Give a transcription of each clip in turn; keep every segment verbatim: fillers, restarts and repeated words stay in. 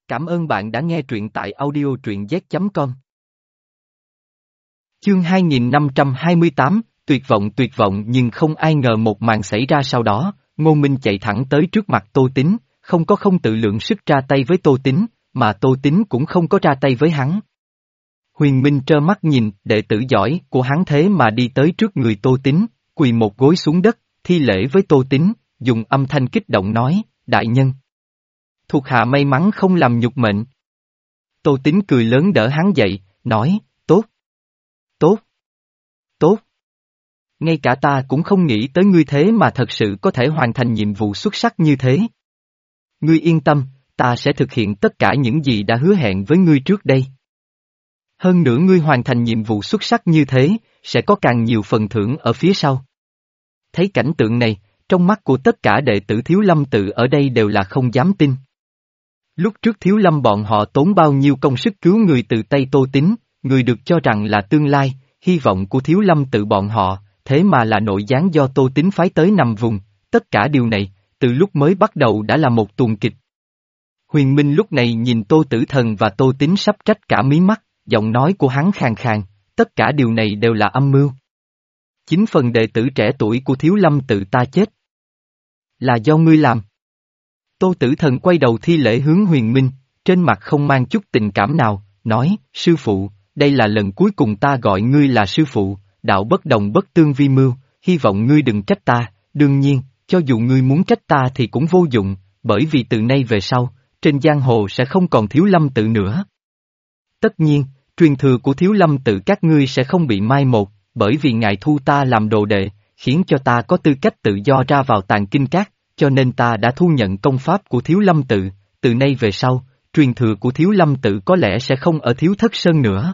Cảm ơn bạn đã nghe truyện tại audio truyện z chấm com. Chương hai nghìn năm trăm hai mươi tám, tuyệt vọng tuyệt vọng nhưng không ai ngờ một màn xảy ra sau đó, Ngô Minh chạy thẳng tới trước mặt Tô Tín, không có không tự lượng sức ra tay với Tô Tín, mà Tô Tín cũng không có ra tay với hắn. Huyền Minh trơ mắt nhìn, đệ tử giỏi của hắn thế mà đi tới trước người Tô Tín, quỳ một gối xuống đất, thi lễ với Tô Tín, dùng âm thanh kích động nói, đại nhân. Thuộc hạ may mắn không làm nhục mệnh. Tô Tín cười lớn đỡ hắn dậy, nói, tốt, tốt, tốt. Ngay cả ta cũng không nghĩ tới ngươi thế mà thật sự có thể hoàn thành nhiệm vụ xuất sắc như thế. Ngươi yên tâm, ta sẽ thực hiện tất cả những gì đã hứa hẹn với ngươi trước đây. Hơn nữa ngươi hoàn thành nhiệm vụ xuất sắc như thế, sẽ có càng nhiều phần thưởng ở phía sau. Thấy cảnh tượng này, trong mắt của tất cả đệ tử Thiếu Lâm tự ở đây đều là không dám tin. Lúc trước Thiếu Lâm bọn họ tốn bao nhiêu công sức cứu người từ tay Tô Tín, người được cho rằng là tương lai, hy vọng của Thiếu Lâm tự bọn họ, thế mà là nội gián do Tô Tín phái tới nằm vùng, tất cả điều này, từ lúc mới bắt đầu đã là một tuồng kịch. Huyền Minh lúc này nhìn Tô Tử Thần và Tô Tín sắp trách cả mí mắt, giọng nói của hắn khàn khàn, tất cả điều này đều là âm mưu. Chính phần đệ tử trẻ tuổi của Thiếu Lâm tự ta chết. Là do ngươi làm. Tô Tử Thần quay đầu thi lễ hướng Huyền Minh, trên mặt không mang chút tình cảm nào, nói, sư phụ, đây là lần cuối cùng ta gọi ngươi là sư phụ, đạo bất đồng bất tương vi mưu, hy vọng ngươi đừng trách ta, đương nhiên, cho dù ngươi muốn trách ta thì cũng vô dụng, bởi vì từ nay về sau, trên giang hồ sẽ không còn Thiếu Lâm tự nữa. Tất nhiên, truyền thừa của Thiếu Lâm tự các ngươi sẽ không bị mai một, bởi vì ngài thu ta làm đồ đệ, khiến cho ta có tư cách tự do ra vào tàng kinh các, cho nên ta đã thu nhận công pháp của Thiếu Lâm tự, từ nay về sau, truyền thừa của Thiếu Lâm tự có lẽ sẽ không ở Thiếu Thất Sơn nữa,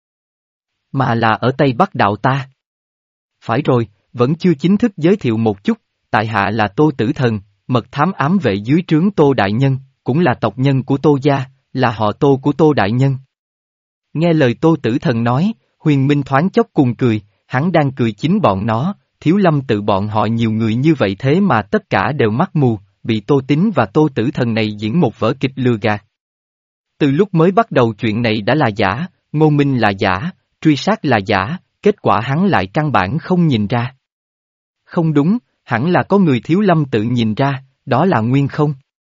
mà là ở Tây Bắc đạo ta. Phải rồi, vẫn chưa chính thức giới thiệu một chút, tại hạ là Tô Tử Thần, mật thám ám vệ dưới trướng Tô Đại Nhân, cũng là tộc nhân của Tô gia, là họ Tô của Tô Đại Nhân. Nghe lời Tô Tử Thần nói, Huyền Minh thoáng chốc cùng cười, hắn đang cười chính bọn nó, Thiếu Lâm tự bọn họ nhiều người như vậy thế mà tất cả đều mắt mù, bị Tô Tín và Tô Tử Thần này diễn một vở kịch lừa gạt. Từ lúc mới bắt đầu chuyện này đã là giả, Ngô Minh là giả, truy sát là giả, kết quả hắn lại căn bản không nhìn ra. Không đúng, hẳn là có người Thiếu Lâm tự nhìn ra, đó là Nguyên Không.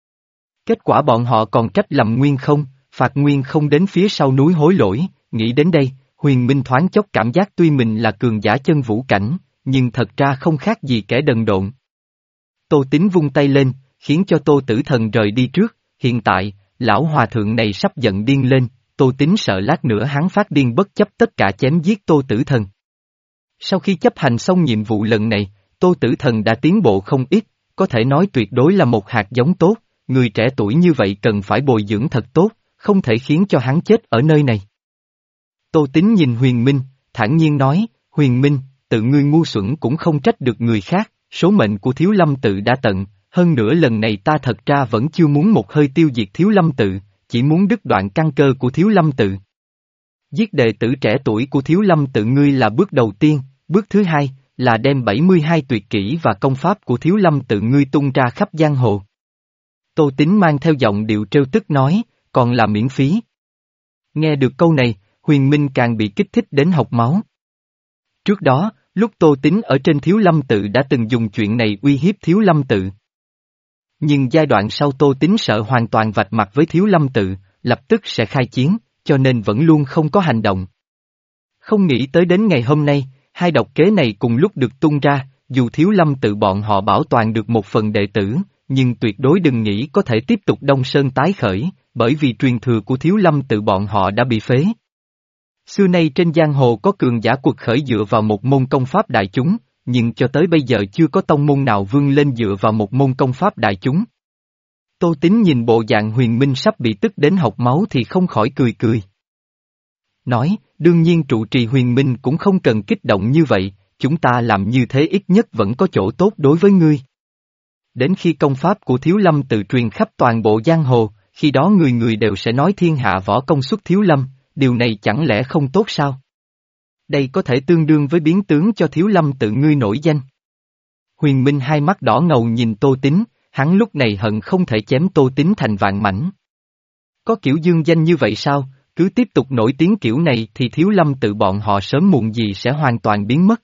Kết quả bọn họ còn trách lầm Nguyên Không, phạt Nguyên Không đến phía sau núi hối lỗi, nghĩ đến đây, Huyền Minh thoáng chốc cảm giác tuy mình là cường giả chân vũ cảnh, nhưng thật ra không khác gì kẻ đần độn. Tô Tín vung tay lên, khiến cho Tô Tử Thần rời đi trước, hiện tại, lão hòa thượng này sắp giận điên lên, Tô Tín sợ lát nữa hắn phát điên bất chấp tất cả chém giết Tô Tử Thần. Sau khi chấp hành xong nhiệm vụ lần này, Tô Tử Thần đã tiến bộ không ít, có thể nói tuyệt đối là một hạt giống tốt, người trẻ tuổi như vậy cần phải bồi dưỡng thật tốt, không thể khiến cho hắn chết ở nơi này. Tô Tín nhìn Huyền Minh, thản nhiên nói, Huyền Minh, tự ngươi ngu xuẩn cũng không trách được người khác, số mệnh của Thiếu Lâm tự đã tận, hơn nữa lần này ta thật ra vẫn chưa muốn một hơi tiêu diệt Thiếu Lâm tự, chỉ muốn đứt đoạn căn cơ của Thiếu Lâm tự. Giết đệ tử trẻ tuổi của Thiếu Lâm tự ngươi là bước đầu tiên, bước thứ hai, là đem bảy mươi hai tuyệt kỹ và công pháp của Thiếu Lâm tự ngươi tung ra khắp giang hồ. Tô Tín mang theo giọng điệu trêu tức nói, còn là miễn phí. Nghe được câu này, Huyền Minh càng bị kích thích đến học máu. Trước đó, lúc Tô Tín ở trên Thiếu Lâm tự đã từng dùng chuyện này uy hiếp Thiếu Lâm tự. Nhưng giai đoạn sau Tô Tín sợ hoàn toàn vạch mặt với Thiếu Lâm tự, lập tức sẽ khai chiến, cho nên vẫn luôn không có hành động. Không nghĩ tới đến ngày hôm nay, hai độc kế này cùng lúc được tung ra, dù Thiếu Lâm tự bọn họ bảo toàn được một phần đệ tử, nhưng tuyệt đối đừng nghĩ có thể tiếp tục Đông Sơn tái khởi, bởi vì truyền thừa của Thiếu Lâm tự bọn họ đã bị phế. Xưa nay trên giang hồ có cường giả cuộc khởi dựa vào một môn công pháp đại chúng, nhưng cho tới bây giờ chưa có tông môn nào vươn lên dựa vào một môn công pháp đại chúng. Tô Tín nhìn bộ dạng Huyền Minh sắp bị tức đến hộc máu thì không khỏi cười cười. Nói, đương nhiên trụ trì Huyền Minh cũng không cần kích động như vậy, chúng ta làm như thế ít nhất vẫn có chỗ tốt đối với ngươi. Đến khi công pháp của Thiếu Lâm tự truyền khắp toàn bộ giang hồ, khi đó người người đều sẽ nói thiên hạ võ công xuất Thiếu Lâm, điều này chẳng lẽ không tốt sao? Đây có thể tương đương với biến tướng cho Thiếu Lâm tự ngươi nổi danh. Huyền Minh hai mắt đỏ ngầu nhìn Tô Tín, hắn lúc này hận không thể chém Tô Tín thành vạn mảnh. Có kiểu dương danh như vậy sao, cứ tiếp tục nổi tiếng kiểu này thì Thiếu Lâm tự bọn họ sớm muộn gì sẽ hoàn toàn biến mất.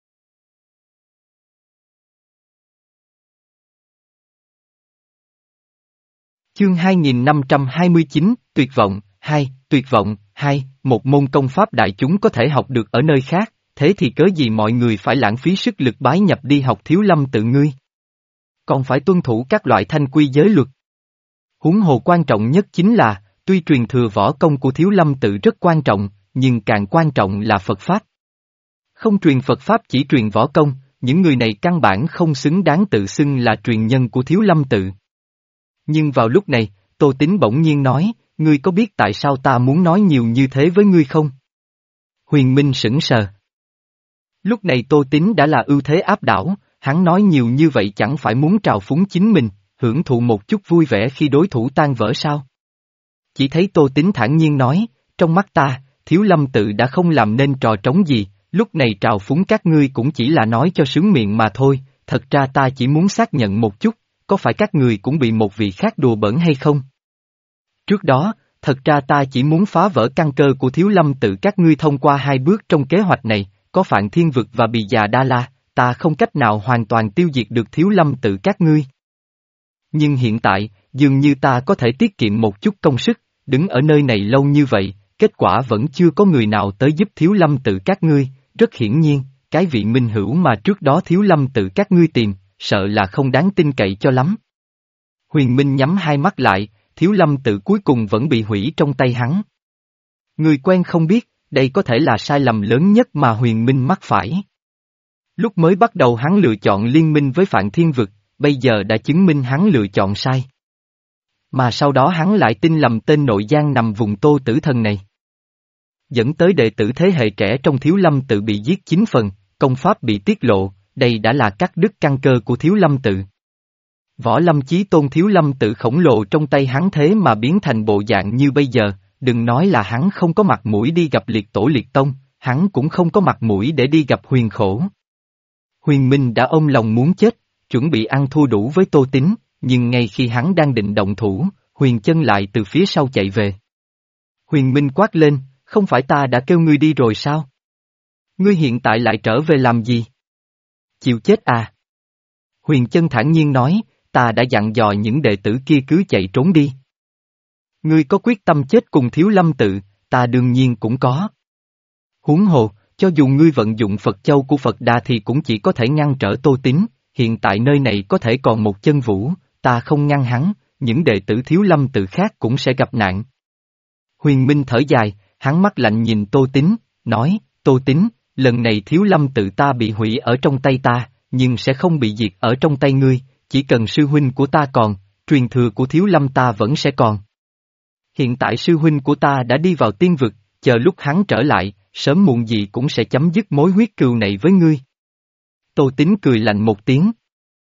Chương hai nghìn năm trăm hai mươi chín, Tuyệt vọng, hai, Tuyệt vọng, hai, một môn công pháp đại chúng có thể học được ở nơi khác, thế thì cớ gì mọi người phải lãng phí sức lực bái nhập đi học Thiếu Lâm tự ngươi? Còn phải tuân thủ các loại thanh quy giới luật. Huống hồ quan trọng nhất chính là, tuy truyền thừa võ công của Thiếu Lâm tự rất quan trọng, nhưng càng quan trọng là Phật Pháp. Không truyền Phật Pháp chỉ truyền võ công, những người này căn bản không xứng đáng tự xưng là truyền nhân của Thiếu Lâm tự. Nhưng vào lúc này, Tô Tín bỗng nhiên nói, ngươi có biết tại sao ta muốn nói nhiều như thế với ngươi không? Huyền Minh sững sờ. Lúc này Tô Tín đã là ưu thế áp đảo, hắn nói nhiều như vậy chẳng phải muốn trào phúng chính mình, hưởng thụ một chút vui vẻ khi đối thủ tan vỡ sao? Chỉ thấy Tô Tín thản nhiên nói, trong mắt ta, Thiếu Lâm tự đã không làm nên trò trống gì, lúc này trào phúng các ngươi cũng chỉ là nói cho sướng miệng mà thôi, thật ra ta chỉ muốn xác nhận một chút, có phải các người cũng bị một vị khác đùa bỡn hay không? Trước đó, thật ra ta chỉ muốn phá vỡ căn cơ của Thiếu Lâm tự các ngươi thông qua hai bước trong kế hoạch này, có Phạn Thiên Vực và Bì Già Đa La, ta không cách nào hoàn toàn tiêu diệt được Thiếu Lâm tự các ngươi. Nhưng hiện tại, dường như ta có thể tiết kiệm một chút công sức, đứng ở nơi này lâu như vậy, kết quả vẫn chưa có người nào tới giúp Thiếu Lâm tự các ngươi, rất hiển nhiên, cái vị minh hữu mà trước đó Thiếu Lâm tự các ngươi tìm, sợ là không đáng tin cậy cho lắm. Huyền Minh nhắm hai mắt lại, Thiếu Lâm tự cuối cùng vẫn bị hủy trong tay hắn. Người quen không biết, đây có thể là sai lầm lớn nhất mà Huyền Minh mắc phải. Lúc mới bắt đầu hắn lựa chọn liên minh với Phạn Thiên Vực, bây giờ đã chứng minh hắn lựa chọn sai. Mà sau đó hắn lại tin lầm tên nội gián nằm vùng Tô Tử Thần này. Dẫn tới đệ tử thế hệ trẻ trong Thiếu Lâm tự bị giết chín phần, công pháp bị tiết lộ, đây đã là cắt đứt căn cơ của Thiếu Lâm tự. Võ Lâm Chí Tôn Thiếu Lâm tự khổng lồ trong tay hắn thế mà biến thành bộ dạng như bây giờ, đừng nói là hắn không có mặt mũi đi gặp liệt tổ liệt tông, hắn cũng không có mặt mũi để đi gặp Huyền Khổ. Huyền Minh đã ôm lòng muốn chết, chuẩn bị ăn thua đủ với Tô Tín, nhưng ngay khi hắn đang định động thủ, Huyền Chân lại từ phía sau chạy về. Huyền Minh quát lên, không phải ta đã kêu ngươi đi rồi sao? Ngươi hiện tại lại trở về làm gì? Chịu chết à? Huyền Chân thản nhiên nói, ta đã dặn dò những đệ tử kia cứ chạy trốn đi. Ngươi có quyết tâm chết cùng Thiếu Lâm tự, ta đương nhiên cũng có. Huống hồ, cho dù ngươi vận dụng Phật Châu của Phật Đà thì cũng chỉ có thể ngăn trở Tô Tín, hiện tại nơi này có thể còn một chân vũ, ta không ngăn hắn, những đệ tử Thiếu Lâm tự khác cũng sẽ gặp nạn. Huyền Minh thở dài, hắn mắt lạnh nhìn Tô Tín, nói, Tô Tín, lần này Thiếu Lâm tự ta bị hủy ở trong tay ta, nhưng sẽ không bị diệt ở trong tay ngươi, chỉ cần sư huynh của ta còn, truyền thừa của Thiếu Lâm ta vẫn sẽ còn. Hiện tại sư huynh của ta đã đi vào tiên vực, chờ lúc hắn trở lại, sớm muộn gì cũng sẽ chấm dứt mối huyết cừu này với ngươi. Tô Tín cười lạnh một tiếng.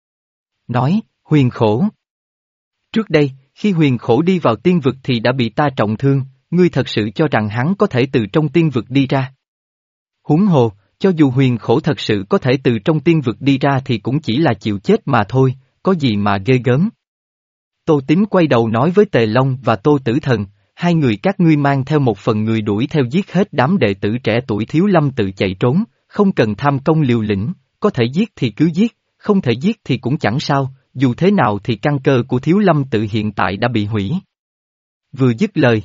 Nói, Huyền Khổ. Trước đây, khi Huyền Khổ đi vào tiên vực thì đã bị ta trọng thương, ngươi thật sự cho rằng hắn có thể từ trong tiên vực đi ra. Huống hồ, cho dù Huyền Khổ thật sự có thể từ trong tiên vực đi ra thì cũng chỉ là chịu chết mà thôi, có gì mà ghê gớm. Tô Tín quay đầu nói với Tề Long và Tô Tử Thần, hai người các ngươi mang theo một phần người đuổi theo giết hết đám đệ tử trẻ tuổi Thiếu Lâm tự chạy trốn, không cần tham công liều lĩnh, có thể giết thì cứ giết, không thể giết thì cũng chẳng sao, dù thế nào thì căn cơ của Thiếu Lâm tự hiện tại đã bị hủy. Vừa dứt lời,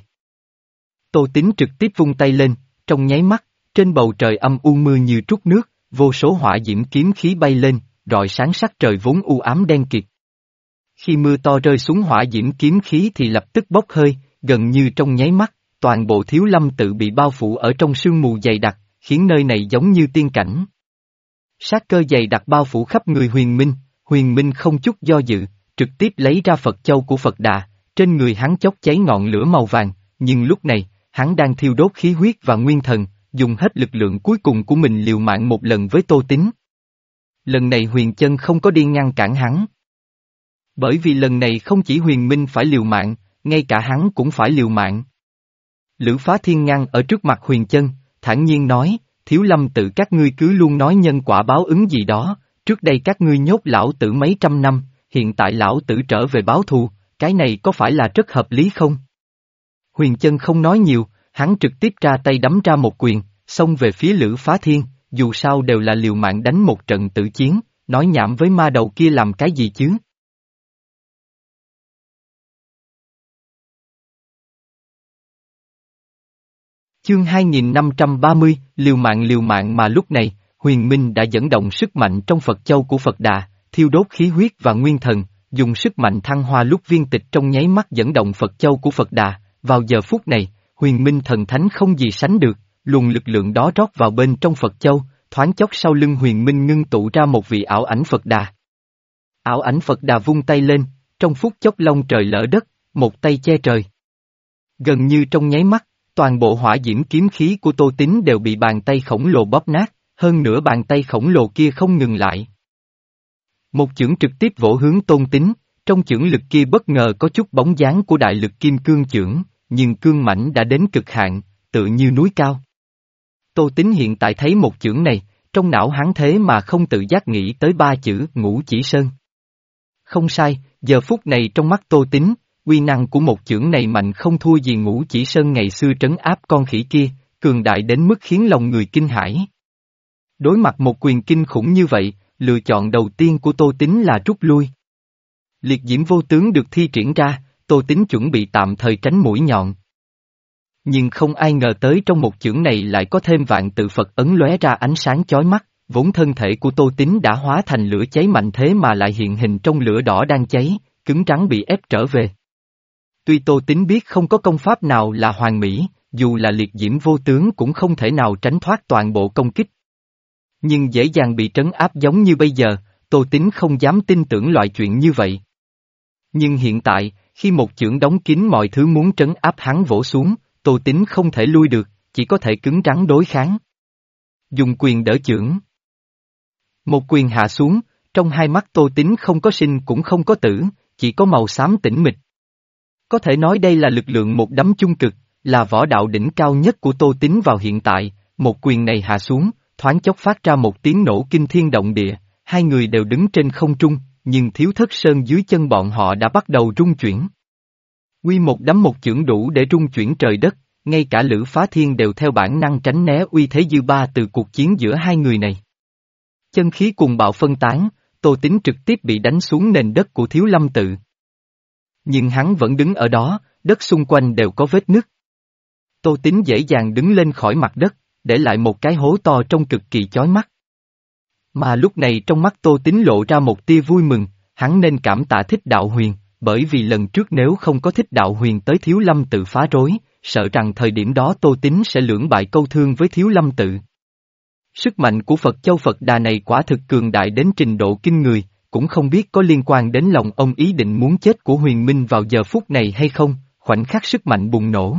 Tô Tín trực tiếp vung tay lên, trong nháy mắt, trên bầu trời âm u mưa như trút nước, vô số hỏa diễm kiếm khí bay lên, rọi sáng sắc trời vốn u ám đen kịt. Khi mưa to rơi xuống hỏa diễm kiếm khí thì lập tức bốc hơi, gần như trong nháy mắt, toàn bộ Thiếu Lâm tự bị bao phủ ở trong sương mù dày đặc, khiến nơi này giống như tiên cảnh. Sát cơ dày đặc bao phủ khắp người Huyền Minh, Huyền Minh không chút do dự, trực tiếp lấy ra Phật Châu của Phật Đà, trên người hắn chốc cháy ngọn lửa màu vàng, nhưng lúc này, hắn đang thiêu đốt khí huyết và nguyên thần, dùng hết lực lượng cuối cùng của mình liều mạng một lần với Tô Tín. Lần này Huyền Chân không có đi ngăn cản hắn. Bởi vì lần này không chỉ Huyền Minh phải liều mạng, ngay cả hắn cũng phải liều mạng. Lữ Phá Thiên ngăn ở trước mặt Huyền Chân, thản nhiên nói, Thiếu Lâm tự các ngươi cứ luôn nói nhân quả báo ứng gì đó, trước đây các ngươi nhốt lão tử mấy trăm năm, hiện tại lão tử trở về báo thù, cái này có phải là rất hợp lý không? Huyền Chân không nói nhiều, hắn trực tiếp ra tay đấm ra một quyền, xông về phía Lữ Phá Thiên, dù sao đều là liều mạng đánh một trận tử chiến, nói nhảm với ma đầu kia làm cái gì chứ. Chương hai nghìn năm trăm ba mươi, liều mạng liều mạng mà lúc này, Huyền Minh đã dẫn động sức mạnh trong Phật Châu của Phật Đà, thiêu đốt khí huyết và nguyên thần, dùng sức mạnh thăng hoa lúc viên tịch trong nháy mắt dẫn động Phật Châu của Phật Đà, vào giờ phút này, Huyền Minh thần thánh không gì sánh được, luồng lực lượng đó rót vào bên trong Phật Châu, thoáng chốc sau lưng Huyền Minh ngưng tụ ra một vị ảo ảnh Phật Đà. Ảo ảnh Phật Đà vung tay lên, trong phút chốc long trời lỡ đất, một tay che trời. Gần như trong nháy mắt, toàn bộ hỏa diễm kiếm khí của Tô Tín đều bị bàn tay khổng lồ bóp nát, hơn nữa bàn tay khổng lồ kia không ngừng lại. Một chưởng trực tiếp vỗ hướng Tôn Tín, trong chưởng lực kia bất ngờ có chút bóng dáng của đại lực kim cương chưởng, nhưng cương mãnh đã đến cực hạn, tự như núi cao. Tô Tín hiện tại thấy một chưởng này, trong não hắn thế mà không tự giác nghĩ tới ba chữ Ngũ Chỉ Sơn. Không sai, giờ phút này trong mắt Tô Tín, uy năng của một chưởng này mạnh không thua gì Ngũ Chỉ Sơn ngày xưa trấn áp con khỉ kia, cường đại đến mức khiến lòng người kinh hãi. Đối mặt một quyền kinh khủng như vậy, lựa chọn đầu tiên của Tô Tín là rút lui. Liệt diễm vô tướng được thi triển ra, Tô Tín chuẩn bị tạm thời tránh mũi nhọn. Nhưng không ai ngờ tới trong một chưởng này lại có thêm vạn tự Phật ấn lóe ra ánh sáng chói mắt, vốn thân thể của Tô Tín đã hóa thành lửa cháy mạnh thế mà lại hiện hình trong lửa đỏ đang cháy, cứng rắn bị ép trở về. Tuy Tô Tín biết không có công pháp nào là hoàn mỹ, dù là liệt diễm vô tướng cũng không thể nào tránh thoát toàn bộ công kích. Nhưng dễ dàng bị trấn áp giống như bây giờ, Tô Tín không dám tin tưởng loại chuyện như vậy. Nhưng hiện tại, khi một chưởng đóng kín mọi thứ muốn trấn áp hắn vỗ xuống, Tô Tín không thể lui được, chỉ có thể cứng rắn đối kháng. Dùng quyền đỡ chưởng. Một quyền hạ xuống, trong hai mắt Tô Tín không có sinh cũng không có tử, chỉ có màu xám tĩnh mịch. Có thể nói đây là lực lượng một đấm chung cực, là võ đạo đỉnh cao nhất của Tô Tín vào hiện tại, một quyền này hạ xuống, thoáng chốc phát ra một tiếng nổ kinh thiên động địa, hai người đều đứng trên không trung, nhưng Thiếu Thất Sơn dưới chân bọn họ đã bắt đầu rung chuyển. Quy một đấm một chưởng đủ để rung chuyển trời đất, ngay cả Lữ Phá Thiên đều theo bản năng tránh né uy thế dư ba từ cuộc chiến giữa hai người này. Chân khí cùng bạo phân tán, Tô Tín trực tiếp bị đánh xuống nền đất của Thiếu Lâm Tự. Nhưng hắn vẫn đứng ở đó, đất xung quanh đều có vết nứt. Tô Tín dễ dàng đứng lên khỏi mặt đất, để lại một cái hố to trông cực kỳ chói mắt. Mà lúc này trong mắt Tô Tín lộ ra một tia vui mừng, hắn nên cảm tạ Thích Đạo Huyền, bởi vì lần trước nếu không có Thích Đạo Huyền tới Thiếu Lâm Tự phá rối, sợ rằng thời điểm đó Tô Tín sẽ lưỡng bại câu thương với Thiếu Lâm Tự. Sức mạnh của Phật Châu Phật Đà này quả thực cường đại đến trình độ kinh người, cũng không biết có liên quan đến lòng ông ý định muốn chết của Huyền Minh vào giờ phút này hay không, khoảnh khắc sức mạnh bùng nổ.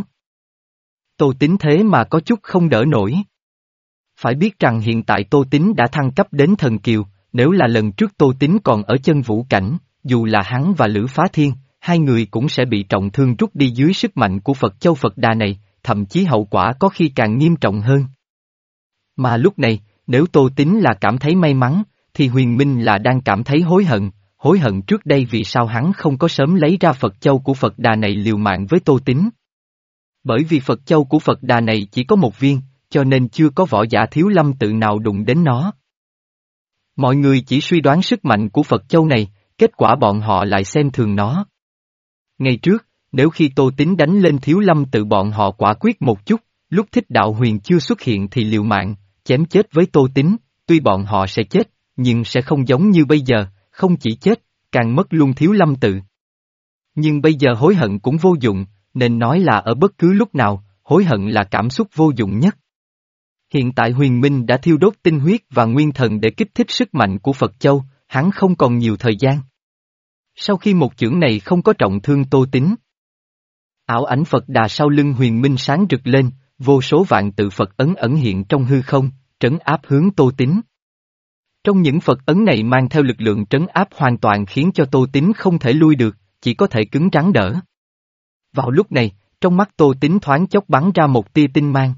Tô Tín thế mà có chút không đỡ nổi. Phải biết rằng hiện tại Tô Tín đã thăng cấp đến thần kiều, nếu là lần trước Tô Tín còn ở chân vũ cảnh, dù là hắn và Lữ Phá Thiên, hai người cũng sẽ bị trọng thương rút đi dưới sức mạnh của Phật Châu Phật Đà này, thậm chí hậu quả có khi càng nghiêm trọng hơn. Mà lúc này, nếu Tô Tín là cảm thấy may mắn, thì Huyền Minh là đang cảm thấy hối hận, hối hận trước đây vì sao hắn không có sớm lấy ra Phật Châu của Phật Đà này liều mạng với Tô Tín. Bởi vì Phật Châu của Phật Đà này chỉ có một viên, cho nên chưa có võ giả Thiếu Lâm Tự nào đụng đến nó. Mọi người chỉ suy đoán sức mạnh của Phật Châu này, kết quả bọn họ lại xem thường nó. Ngày trước, nếu khi Tô Tín đánh lên Thiếu Lâm Tự bọn họ quả quyết một chút, lúc Thích Đạo Huyền chưa xuất hiện thì liều mạng, chém chết với Tô Tín, tuy bọn họ sẽ chết, nhưng sẽ không giống như bây giờ, không chỉ chết, càng mất luôn Thiếu Lâm Tự. Nhưng bây giờ hối hận cũng vô dụng, nên nói là ở bất cứ lúc nào, hối hận là cảm xúc vô dụng nhất. Hiện tại Huyền Minh đã thiêu đốt tinh huyết và nguyên thần để kích thích sức mạnh của Phật Châu, hắn không còn nhiều thời gian. Sau khi một chưởng này không có trọng thương Tô Tín, ảo ảnh Phật Đà sau lưng Huyền Minh sáng rực lên, vô số vạn tự Phật ấn ẩn hiện trong hư không, trấn áp hướng Tô Tín. Trong những Phật ấn này mang theo lực lượng trấn áp hoàn toàn khiến cho Tô Tín không thể lui được, chỉ có thể cứng rắn đỡ. Vào lúc này, trong mắt Tô Tín thoáng chốc bắn ra một tia tinh mang.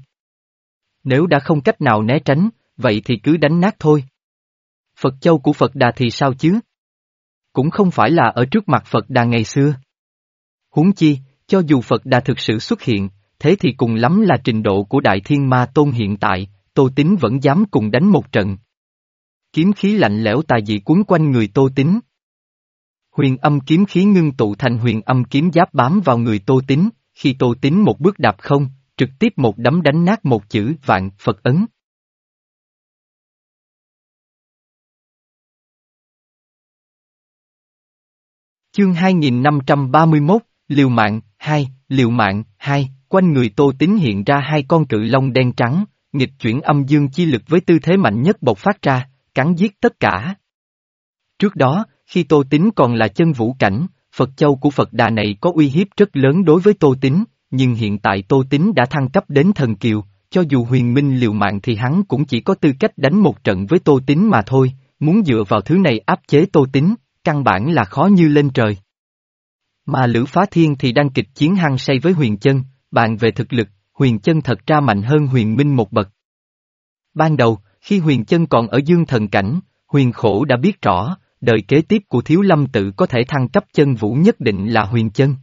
Nếu đã không cách nào né tránh, vậy thì cứ đánh nát thôi. Phật Châu của Phật Đà thì sao chứ? Cũng không phải là ở trước mặt Phật Đà ngày xưa. Huống chi, Cho dù Phật Đà thực sự xuất hiện, thế thì cùng lắm là trình độ của Đại Thiên Ma Tôn hiện tại, Tô Tín vẫn dám cùng đánh một trận. Kiếm khí lạnh lẽo tà dị cuốn quanh người Tô Tín. Huyền âm kiếm khí ngưng tụ thành huyền âm kiếm giáp bám vào người Tô Tín, khi Tô Tín một bước đạp không, trực tiếp một đấm đánh nát một chữ vạn Phật ấn. Chương hai nghìn năm trăm ba mươi mốt, Liều mạng, hai, Liều mạng, hai, quanh người Tô Tín hiện ra hai con cự long đen trắng, nghịch chuyển âm dương chi lực với tư thế mạnh nhất bộc phát ra, cắn giết tất cả. Trước đó, khi Tô Tín còn là chân vũ cảnh, Phật Châu của Phật Đà này có uy hiếp rất lớn đối với Tô Tín, nhưng hiện tại Tô Tín đã thăng cấp đến thần kiều, cho dù huyền minh liều mạng thì hắn cũng chỉ có tư cách đánh một trận với Tô Tín mà thôi, muốn dựa vào thứ này áp chế Tô Tín, căn bản là khó như lên trời. Mà Lữ Phá Thiên thì đang kịch chiến hăng say với Huyền Chân, bàn về thực lực, Huyền Chân thật ra mạnh hơn Huyền Minh một bậc. Ban đầu, khi Huyền Chân còn ở dương thần cảnh, Huyền Khổ đã biết rõ, đời kế tiếp của Thiếu Lâm Tự có thể thăng cấp chân vũ nhất định là Huyền Chân.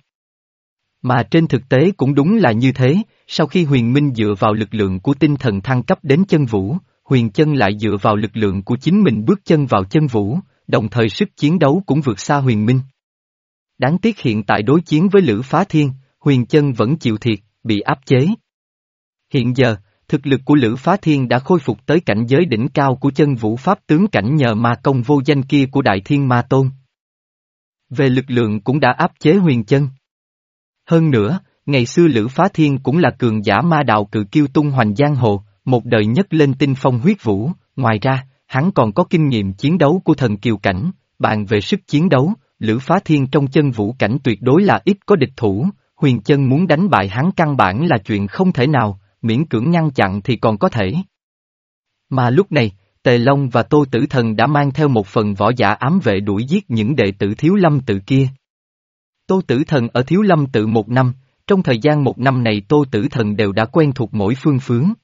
Mà trên thực tế cũng đúng là như thế, sau khi Huyền Minh dựa vào lực lượng của tinh thần thăng cấp đến chân vũ, Huyền Chân lại dựa vào lực lượng của chính mình bước chân vào chân vũ, đồng thời sức chiến đấu cũng vượt xa Huyền Minh. Đáng tiếc hiện tại đối chiến với Lữ Phá Thiên, Huyền Chân vẫn chịu thiệt, bị áp chế. Hiện giờ, thực lực của Lữ Phá Thiên đã khôi phục tới cảnh giới đỉnh cao của chân vũ pháp tướng cảnh nhờ ma công vô danh kia của Đại Thiên Ma Tôn. Về lực lượng cũng đã áp chế Huyền Chân. Hơn nữa, ngày xưa Lữ Phá Thiên cũng là cường giả ma đạo cự kiêu tung hoành giang hồ, một đời nhất lên tinh phong huyết vũ, ngoài ra, hắn còn có kinh nghiệm chiến đấu của thần kiều cảnh, bàn về sức chiến đấu, Lữ Phá Thiên trong chân vũ cảnh tuyệt đối là ít có địch thủ, Huyền Chân muốn đánh bại hắn căn bản là chuyện không thể nào, miễn cưỡng ngăn chặn thì còn có thể. Mà lúc này, Tề Long và Tô Tử Thần đã mang theo một phần võ giả ám vệ đuổi giết những đệ tử Thiếu Lâm Tự kia. Tô Tử Thần ở Thiếu Lâm Tự một năm, trong thời gian một năm này Tô Tử Thần đều đã quen thuộc mỗi phương hướng.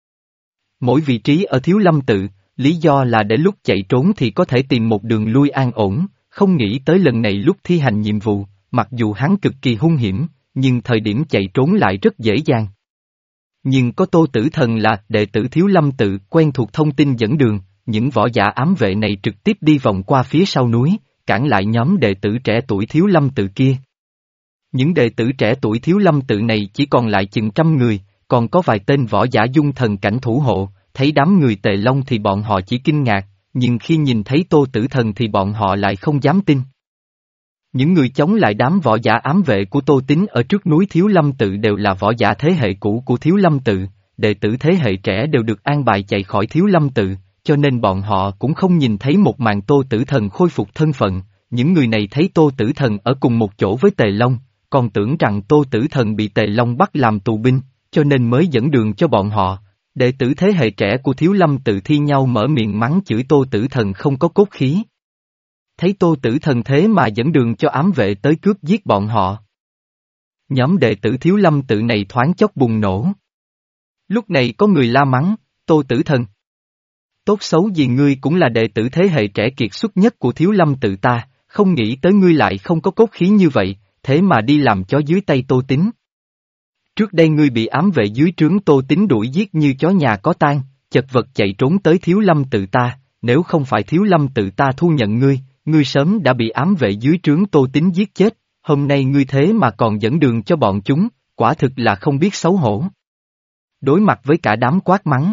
Mỗi vị trí ở Thiếu Lâm Tự, lý do là để lúc chạy trốn thì có thể tìm một đường lui an ổn, không nghĩ tới lần này lúc thi hành nhiệm vụ, mặc dù hắn cực kỳ hung hiểm, nhưng thời điểm chạy trốn lại rất dễ dàng. Nhưng có Tô Tử Thần là đệ tử Thiếu Lâm Tự quen thuộc thông tin dẫn đường, những võ giả ám vệ này trực tiếp đi vòng qua phía sau núi, cản lại nhóm đệ tử trẻ tuổi Thiếu Lâm Tự kia. Những đệ tử trẻ tuổi Thiếu Lâm Tự này chỉ còn lại chừng trăm người, còn có vài tên võ giả dung thần cảnh thủ hộ, thấy đám người Tề Long thì bọn họ chỉ kinh ngạc, nhưng khi nhìn thấy Tô Tử Thần thì bọn họ lại không dám tin. Những người chống lại đám võ giả ám vệ của Tô Tín ở trước núi Thiếu Lâm Tự đều là võ giả thế hệ cũ của Thiếu Lâm Tự, đệ tử thế hệ trẻ đều được an bài chạy khỏi Thiếu Lâm Tự, cho nên bọn họ cũng không nhìn thấy một màn Tô Tử Thần khôi phục thân phận, những người này thấy Tô Tử Thần ở cùng một chỗ với Tề Long, còn tưởng rằng Tô Tử Thần bị Tề Long bắt làm tù binh, cho nên mới dẫn đường cho bọn họ. Đệ tử thế hệ trẻ của Thiếu Lâm Tự thi nhau mở miệng mắng chửi Tô Tử Thần không có cốt khí. Thấy Tô Tử Thần thế mà dẫn đường cho ám vệ tới cướp giết bọn họ. Nhóm đệ tử Thiếu Lâm Tự này thoáng chốc bùng nổ. Lúc này có người la mắng, Tô Tử Thần. Tốt xấu gì ngươi cũng là đệ tử thế hệ trẻ kiệt xuất nhất của Thiếu Lâm Tự ta, không nghĩ tới ngươi lại không có cốt khí như vậy, thế mà đi làm chó dưới tay Tô Tín. Trước đây ngươi bị ám vệ dưới trướng Tô Tín đuổi giết như chó nhà có tang, chật vật chạy trốn tới Thiếu Lâm Tự ta, nếu không phải Thiếu Lâm Tự ta thu nhận ngươi, ngươi sớm đã bị ám vệ dưới trướng Tô Tín giết chết, hôm nay ngươi thế mà còn dẫn đường cho bọn chúng, quả thực là không biết xấu hổ. Đối mặt với cả đám quát mắng.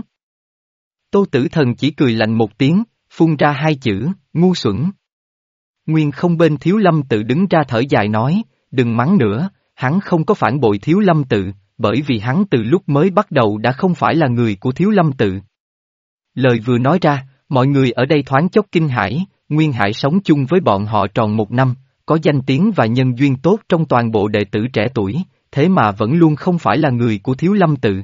Tô Tử Thần chỉ cười lạnh một tiếng, phun ra hai chữ, ngu xuẩn. Nguyên Không bên Thiếu Lâm Tự đứng ra thở dài nói, đừng mắng nữa, hắn không có phản bội Thiếu Lâm Tự, bởi vì hắn từ lúc mới bắt đầu đã không phải là người của Thiếu Lâm Tự. Lời vừa nói ra, mọi người ở đây thoáng chốc kinh hãi, Nguyên Hải sống chung với bọn họ tròn một năm, có danh tiếng và nhân duyên tốt trong toàn bộ đệ tử trẻ tuổi, thế mà vẫn luôn không phải là người của Thiếu Lâm Tự.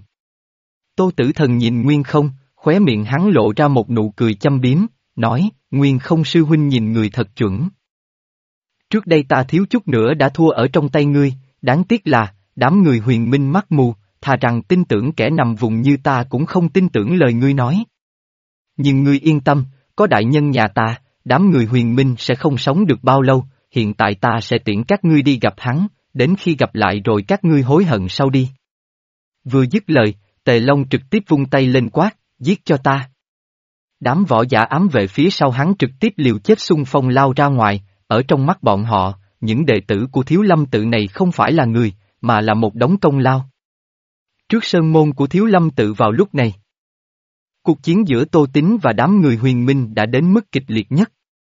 Tô Tử Thần nhìn Nguyên Không, khóe miệng hắn lộ ra một nụ cười châm biếm, nói, Nguyên Không sư huynh nhìn người thật chuẩn. Trước đây ta thiếu chút nữa đã thua ở trong tay ngươi, đáng tiếc là, đám người huyền minh mắt mù, thà rằng tin tưởng kẻ nằm vùng như ta cũng không tin tưởng lời ngươi nói. Nhưng ngươi yên tâm, có đại nhân nhà ta, đám người huyền minh sẽ không sống được bao lâu, hiện tại ta sẽ tiễn các ngươi đi gặp hắn, đến khi gặp lại rồi các ngươi hối hận sau đi. Vừa dứt lời, Tề Long trực tiếp vung tay lên quát, giết cho ta. Đám võ giả ám vệ phía sau hắn trực tiếp liều chết xung phong lao ra ngoài, ở trong mắt bọn họ, những đệ tử của Thiếu Lâm tự này không phải là người, mà là một đống công lao. Trước sơn môn của Thiếu Lâm tự vào lúc này, cuộc chiến giữa Tô Tín và đám người Huyền Minh đã đến mức kịch liệt nhất.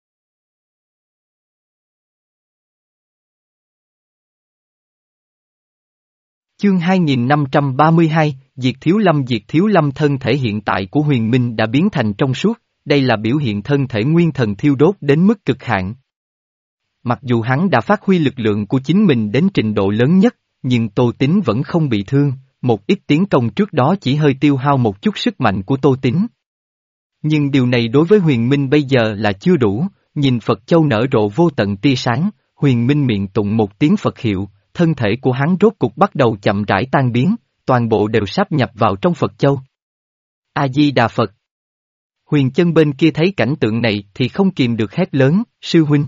Chương hai nghìn năm trăm ba mươi hai, Diệt Thiếu Lâm. Diệt Thiếu Lâm. Thân thể hiện tại của Huyền Minh đã biến thành trong suốt, đây là biểu hiện thân thể nguyên thần thiêu đốt đến mức cực hạn. Mặc dù hắn đã phát huy lực lượng của chính mình đến trình độ lớn nhất, nhưng Tô Tín vẫn không bị thương, một ít tiến công trước đó chỉ hơi tiêu hao một chút sức mạnh của Tô Tín. Nhưng điều này đối với Huyền Minh bây giờ là chưa đủ, nhìn Phật Châu nở rộ vô tận tia sáng, Huyền Minh miệng tụng một tiếng Phật hiệu, thân thể của hắn rốt cục bắt đầu chậm rãi tan biến, toàn bộ đều sáp nhập vào trong Phật Châu. A-di-đà Phật. Huyền Chân bên kia thấy cảnh tượng này thì không kìm được hét lớn, sư huynh.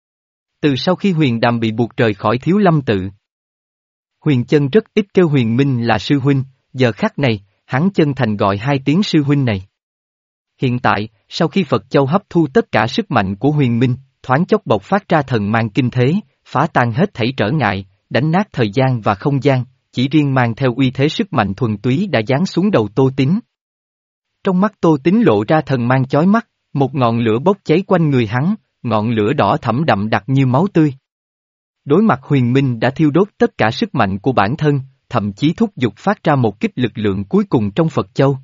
Từ sau khi Huyền Đàm bị buộc rời khỏi Thiếu Lâm tự, Huyền Chân rất ít kêu Huyền Minh là sư huynh, giờ khắc này, hắn chân thành gọi hai tiếng sư huynh này. Hiện tại, sau khi Phật Châu hấp thu tất cả sức mạnh của Huyền Minh, thoáng chốc bộc phát ra thần mang kinh thế, phá tan hết thảy trở ngại, đánh nát thời gian và không gian, chỉ riêng mang theo uy thế sức mạnh thuần túy đã giáng xuống đầu Tô Tín. Trong mắt Tô Tín lộ ra thần mang chói mắt, một ngọn lửa bốc cháy quanh người hắn, ngọn lửa đỏ thẫm đậm đặc như máu tươi. Đối mặt Huyền Minh đã thiêu đốt tất cả sức mạnh của bản thân, thậm chí thúc giục phát ra một kích lực lượng cuối cùng trong Phật Châu.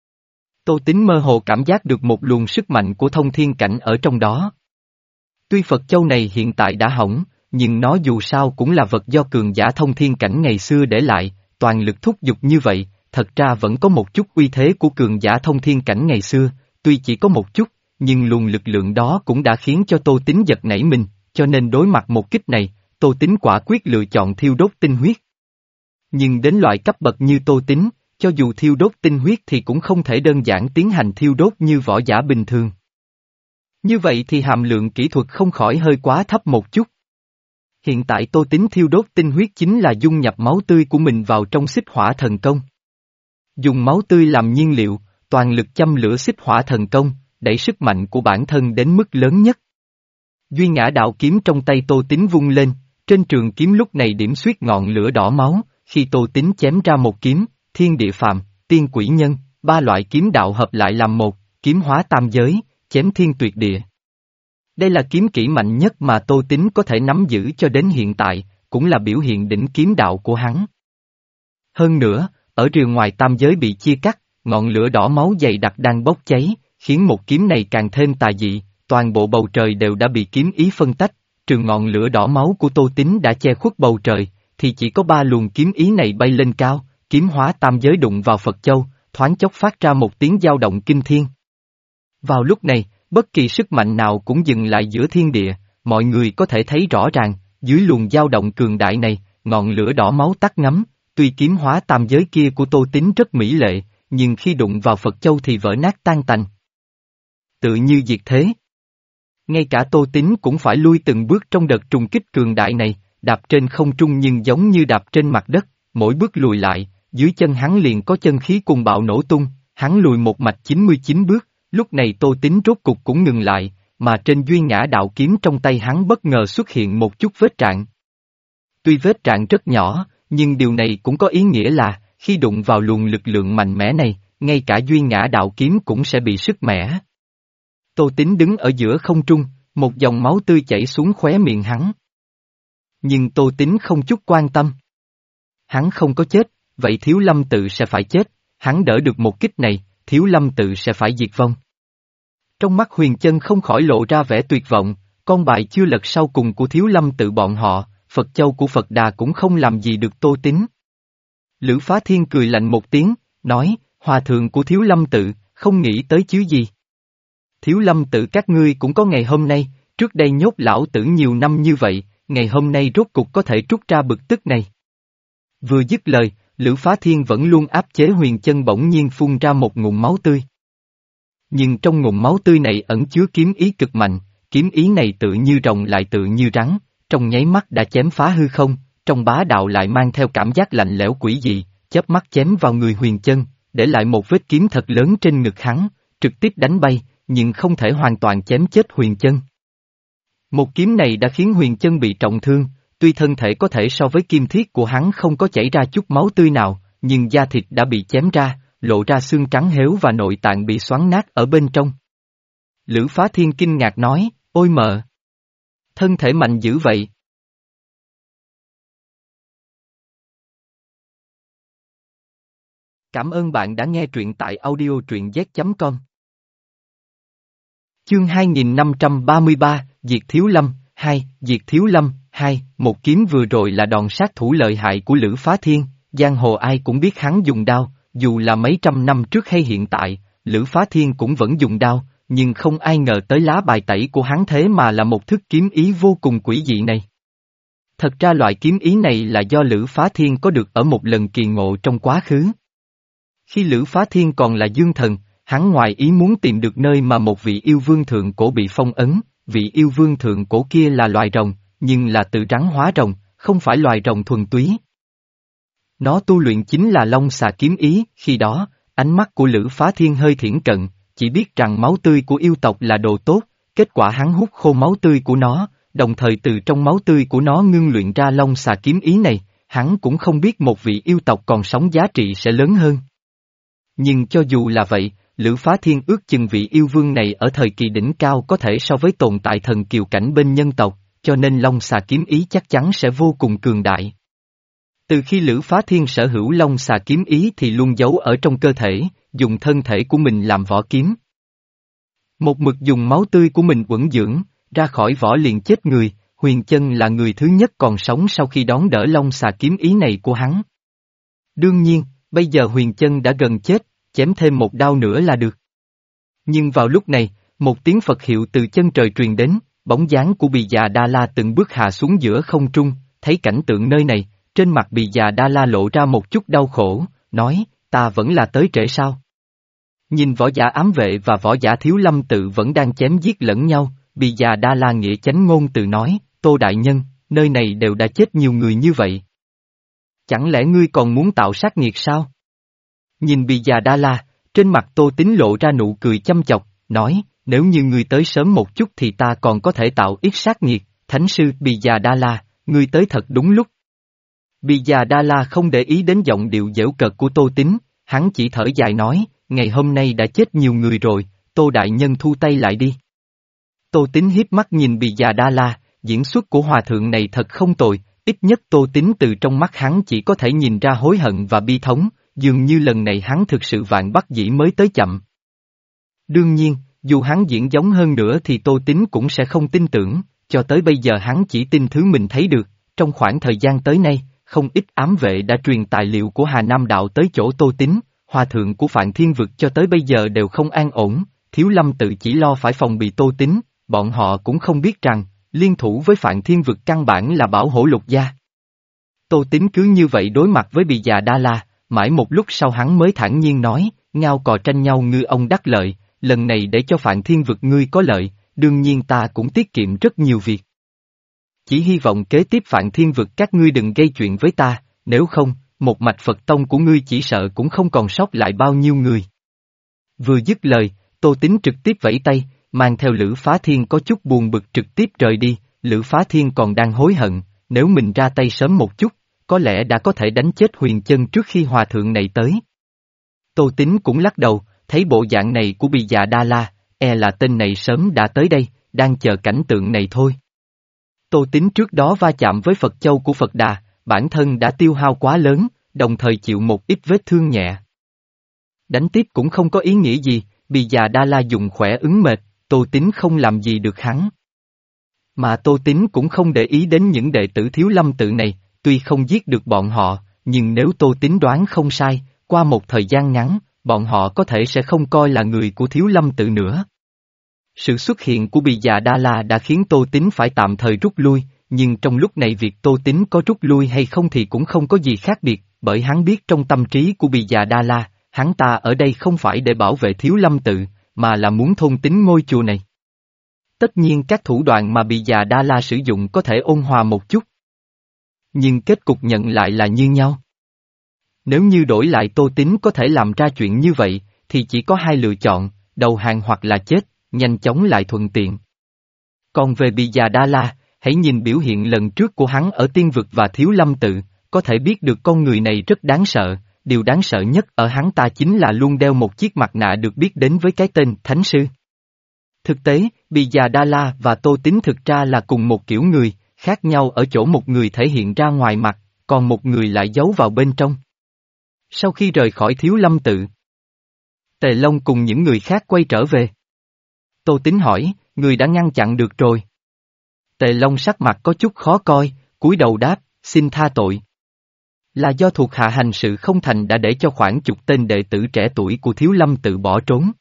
Tô Tín mơ hồ cảm giác được một luồng sức mạnh của thông thiên cảnh ở trong đó. Tuy Phật Châu này hiện tại đã hỏng, nhưng nó dù sao cũng là vật do cường giả thông thiên cảnh ngày xưa để lại, toàn lực thúc giục như vậy, thật ra vẫn có một chút uy thế của cường giả thông thiên cảnh ngày xưa, tuy chỉ có một chút, nhưng luồng lực lượng đó cũng đã khiến cho Tô Tín giật nảy mình, cho nên đối mặt một kích này, Tô Tín quả quyết lựa chọn thiêu đốt tinh huyết. Nhưng đến loại cấp bậc như Tô Tín, cho dù thiêu đốt tinh huyết thì cũng không thể đơn giản tiến hành thiêu đốt như võ giả bình thường. Như vậy thì hàm lượng kỹ thuật không khỏi hơi quá thấp một chút. Hiện tại Tô Tín thiêu đốt tinh huyết chính là dung nhập máu tươi của mình vào trong xích hỏa thần công. Dùng máu tươi làm nhiên liệu, toàn lực châm lửa xích hỏa thần công, đẩy sức mạnh của bản thân đến mức lớn nhất. Duy ngã đạo kiếm trong tay Tô Tín vung lên, trên trường kiếm lúc này điểm xuyết ngọn lửa đỏ máu, khi Tô Tín chém ra một kiếm, thiên địa phàm, tiên quỷ nhân, ba loại kiếm đạo hợp lại làm một, kiếm hóa tam giới, chém thiên tuyệt địa. Đây là kiếm kỹ mạnh nhất mà Tô Tín có thể nắm giữ cho đến hiện tại, cũng là biểu hiện đỉnh kiếm đạo của hắn. Hơn nữa, ở rìa ngoài tam giới bị chia cắt, ngọn lửa đỏ máu dày đặc đang bốc cháy, khiến một kiếm này càng thêm tà dị, toàn bộ bầu trời đều đã bị kiếm ý phân tách, trừ ngọn lửa đỏ máu của Tô Tín đã che khuất bầu trời, thì chỉ có ba luồng kiếm ý này bay lên cao, kiếm hóa tam giới đụng vào Phật Châu, thoáng chốc phát ra một tiếng dao động kinh thiên. Vào lúc này, bất kỳ sức mạnh nào cũng dừng lại giữa thiên địa, mọi người có thể thấy rõ ràng, dưới luồng dao động cường đại này, ngọn lửa đỏ máu tắt ngấm, tuy kiếm hóa tam giới kia của Tô Tín rất mỹ lệ, nhưng khi đụng vào Phật Châu thì vỡ nát tan tành. Tự như diệt thế. Ngay cả Tô Tín cũng phải lui từng bước trong đợt trùng kích cường đại này, đạp trên không trung nhưng giống như đạp trên mặt đất, mỗi bước lùi lại, dưới chân hắn liền có chân khí cùng bạo nổ tung, hắn lùi một mạch chín mươi chín bước, lúc này Tô Tín rốt cục cũng ngừng lại, mà trên duy ngã đạo kiếm trong tay hắn bất ngờ xuất hiện một chút vết rạn. Tuy vết rạn rất nhỏ, nhưng điều này cũng có ý nghĩa là, khi đụng vào luồng lực lượng mạnh mẽ này, ngay cả duy ngã đạo kiếm cũng sẽ bị sứt mẻ. Tô Tín đứng ở giữa không trung, một dòng máu tươi chảy xuống khóe miệng hắn. Nhưng Tô Tín không chút quan tâm. Hắn không có chết, vậy Thiếu Lâm tự sẽ phải chết, hắn đỡ được một kích này, Thiếu Lâm tự sẽ phải diệt vong. Trong mắt Huyền Chân không khỏi lộ ra vẻ tuyệt vọng, con bài chưa lật sau cùng của Thiếu Lâm tự bọn họ, Phật Châu của Phật Đà cũng không làm gì được Tô Tín. Lữ Phá Thiên cười lạnh một tiếng, nói, hòa thượng của Thiếu Lâm tự, không nghĩ tới chứ gì. Thiếu Lâm tự các ngươi cũng có ngày hôm nay, trước đây nhốt lão tử nhiều năm như vậy, ngày hôm nay rốt cục có thể trút ra bực tức này. Vừa dứt lời, Lữ Phá Thiên vẫn luôn áp chế Huyền Chân bỗng nhiên phun ra một ngụm máu tươi. Nhưng trong ngụm máu tươi này ẩn chứa kiếm ý cực mạnh, kiếm ý này tự như rồng lại tự như rắn, trong nháy mắt đã chém phá hư không, trong bá đạo lại mang theo cảm giác lạnh lẽo quỷ dị, chớp mắt chém vào người Huyền Chân, để lại một vết kiếm thật lớn trên ngực hắn, trực tiếp đánh bay, nhưng không thể hoàn toàn chém chết Huyền Chân. Một kiếm này đã khiến Huyền Chân bị trọng thương, tuy thân thể có thể so với kim thiết của hắn không có chảy ra chút máu tươi nào, nhưng da thịt đã bị chém ra, lộ ra xương trắng héo và nội tạng bị xoắn nát ở bên trong. Lữ Phá Thiên kinh ngạc nói, ôi mợ! Thân thể mạnh dữ vậy. Cảm ơn bạn đã nghe truyện tại audio truyện z chấm com. Chương hai nghìn năm trăm ba mươi ba, Diệt Thiếu Lâm, hai, Diệt Thiếu Lâm, hai, một kiếm vừa rồi là đòn sát thủ lợi hại của Lữ Phá Thiên, giang hồ ai cũng biết hắn dùng đao, dù là mấy trăm năm trước hay hiện tại, Lữ Phá Thiên cũng vẫn dùng đao, nhưng không ai ngờ tới lá bài tẩy của hắn thế mà là một thức kiếm ý vô cùng quỷ dị này. Thật ra loại kiếm ý này là do Lữ Phá Thiên có được ở một lần kỳ ngộ trong quá khứ. Khi Lữ Phá Thiên còn là dương thần, hắn ngoài ý muốn tìm được nơi mà một vị yêu vương thượng cổ bị phong ấn, vị yêu vương thượng cổ kia là loài rồng, nhưng là từ rắn hóa rồng, không phải loài rồng thuần túy. Nó tu luyện chính là Long Xà kiếm ý, khi đó, ánh mắt của Lữ Phá Thiên hơi thiển cận, chỉ biết rằng máu tươi của yêu tộc là đồ tốt, kết quả hắn hút khô máu tươi của nó, đồng thời từ trong máu tươi của nó ngưng luyện ra Long Xà kiếm ý này, hắn cũng không biết một vị yêu tộc còn sống giá trị sẽ lớn hơn. Nhưng cho dù là vậy, Lữ Phá Thiên ước chừng vị yêu vương này ở thời kỳ đỉnh cao có thể so với tồn tại thần kiều cảnh bên nhân tộc, cho nên Long Xà kiếm ý chắc chắn sẽ vô cùng cường đại. Từ khi Lữ Phá Thiên sở hữu Long Xà kiếm ý thì luôn giấu ở trong cơ thể, dùng thân thể của mình làm vỏ kiếm. Một mực dùng máu tươi của mình uẩn dưỡng, ra khỏi vỏ liền chết người, Huyền Chân là người thứ nhất còn sống sau khi đón đỡ Long Xà kiếm ý này của hắn. Đương nhiên, bây giờ Huyền Chân đã gần chết, chém thêm một đao nữa là được. Nhưng vào lúc này, một tiếng Phật hiệu từ chân trời truyền đến, bóng dáng của Bì Già Đa La từng bước hạ xuống giữa không trung, thấy cảnh tượng nơi này, trên mặt Bì Già Đa La lộ ra một chút đau khổ, nói, ta vẫn là tới trễ sao? Nhìn võ giả ám vệ và võ giả Thiếu Lâm tự vẫn đang chém giết lẫn nhau, Bì Già Đa La nghĩa chánh ngôn từ nói, Tô Đại Nhân, nơi này đều đã chết nhiều người như vậy. Chẳng lẽ ngươi còn muốn tạo sát nghiệt sao? Nhìn Bì Già Đa La, trên mặt Tô Tín lộ ra nụ cười chăm chọc, nói, nếu như ngươi tới sớm một chút thì ta còn có thể tạo ít sát nghiệt, Thánh sư Bì Già Đa La, ngươi tới thật đúng lúc. Bì Già Đa La không để ý đến giọng điệu giễu cợt của Tô Tín, hắn chỉ thở dài nói, ngày hôm nay đã chết nhiều người rồi, Tô Đại Nhân thu tay lại đi. Tô Tín hiếp mắt nhìn Bì Già Đa La, diễn xuất của hòa thượng này thật không tồi, ít nhất Tô Tín từ trong mắt hắn chỉ có thể nhìn ra hối hận và bi thống, dường như lần này hắn thực sự vạn bất dĩ mới tới chậm. Đương nhiên, dù hắn diễn giống hơn nữa thì Tô Tín cũng sẽ không tin tưởng, cho tới bây giờ hắn chỉ tin thứ mình thấy được, trong khoảng thời gian tới nay, không ít ám vệ đã truyền tài liệu của Hà Nam Đạo tới chỗ Tô Tín, hòa thượng của Phạn Thiên Vực cho tới bây giờ đều không an ổn, Thiếu Lâm tự chỉ lo phải phòng bị Tô Tín, bọn họ cũng không biết rằng, liên thủ với Phạn Thiên Vực căn bản là bảo hộ Lục gia. Tô Tín cứ như vậy đối mặt với Bì Già Đa La, mãi một lúc sau hắn mới thản nhiên nói, ngao cò tranh nhau ngư ông đắc lợi, lần này để cho Phạn Thiên Vực ngươi có lợi, đương nhiên ta cũng tiết kiệm rất nhiều việc. Chỉ hy vọng kế tiếp Phạn Thiên Vực các ngươi đừng gây chuyện với ta, nếu không, một mạch Phật tông của ngươi chỉ sợ cũng không còn sót lại bao nhiêu người. Vừa dứt lời, Tô Tín trực tiếp vẫy tay, mang theo Lữ Phá Thiên có chút buồn bực trực tiếp rời đi, Lữ Phá Thiên còn đang hối hận, nếu mình ra tay sớm một chút, có lẽ đã có thể đánh chết Huyền Chân trước khi hòa thượng này tới. Tô Tín cũng lắc đầu, thấy bộ dạng này của Bì Già Đa La, e là tên này sớm đã tới đây, đang chờ cảnh tượng này thôi. Tô Tín trước đó va chạm với Phật Châu của Phật Đà, bản thân đã tiêu hao quá lớn, đồng thời chịu một ít vết thương nhẹ. Đánh tiếp cũng không có ý nghĩa gì, Bì Già Đa La dùng khỏe ứng mệt, Tô Tín không làm gì được hắn. Mà Tô Tín cũng không để ý đến những đệ tử Thiếu Lâm tự này, tuy không giết được bọn họ, nhưng nếu Tô Tín đoán không sai, qua một thời gian ngắn, bọn họ có thể sẽ không coi là người của Thiếu Lâm tự nữa. Sự xuất hiện của Bì Già Đa La đã khiến Tô Tín phải tạm thời rút lui, nhưng trong lúc này việc Tô Tín có rút lui hay không thì cũng không có gì khác biệt, bởi hắn biết trong tâm trí của Bì Già Đa La, hắn ta ở đây không phải để bảo vệ Thiếu Lâm tự, mà là muốn thôn tính ngôi chùa này. Tất nhiên các thủ đoạn mà Bì Già Đa La sử dụng có thể ôn hòa một chút. Nhưng kết cục nhận lại là như nhau. Nếu như đổi lại Tô Tín có thể làm ra chuyện như vậy, thì chỉ có hai lựa chọn, đầu hàng hoặc là chết, nhanh chóng lại thuận tiện. Còn về Bì Già Đa La, hãy nhìn biểu hiện lần trước của hắn ở tiên vực và Thiếu Lâm Tự, có thể biết được con người này rất đáng sợ, điều đáng sợ nhất ở hắn ta chính là luôn đeo một chiếc mặt nạ được biết đến với cái tên Thánh Sư. Thực tế, Bì Già Đa La và Tô Tín thực ra là cùng một kiểu người, khác nhau ở chỗ một người thể hiện ra ngoài mặt, còn một người lại giấu vào bên trong. Sau khi rời khỏi Thiếu Lâm Tự, Tề Long cùng những người khác quay trở về. Tô Tín hỏi, người đã ngăn chặn được rồi. Tề Long sắc mặt có chút khó coi, cúi đầu đáp, xin tha tội. Là do thuộc hạ hành sự không thành đã để cho khoảng chục tên đệ tử trẻ tuổi của Thiếu Lâm Tự bỏ trốn.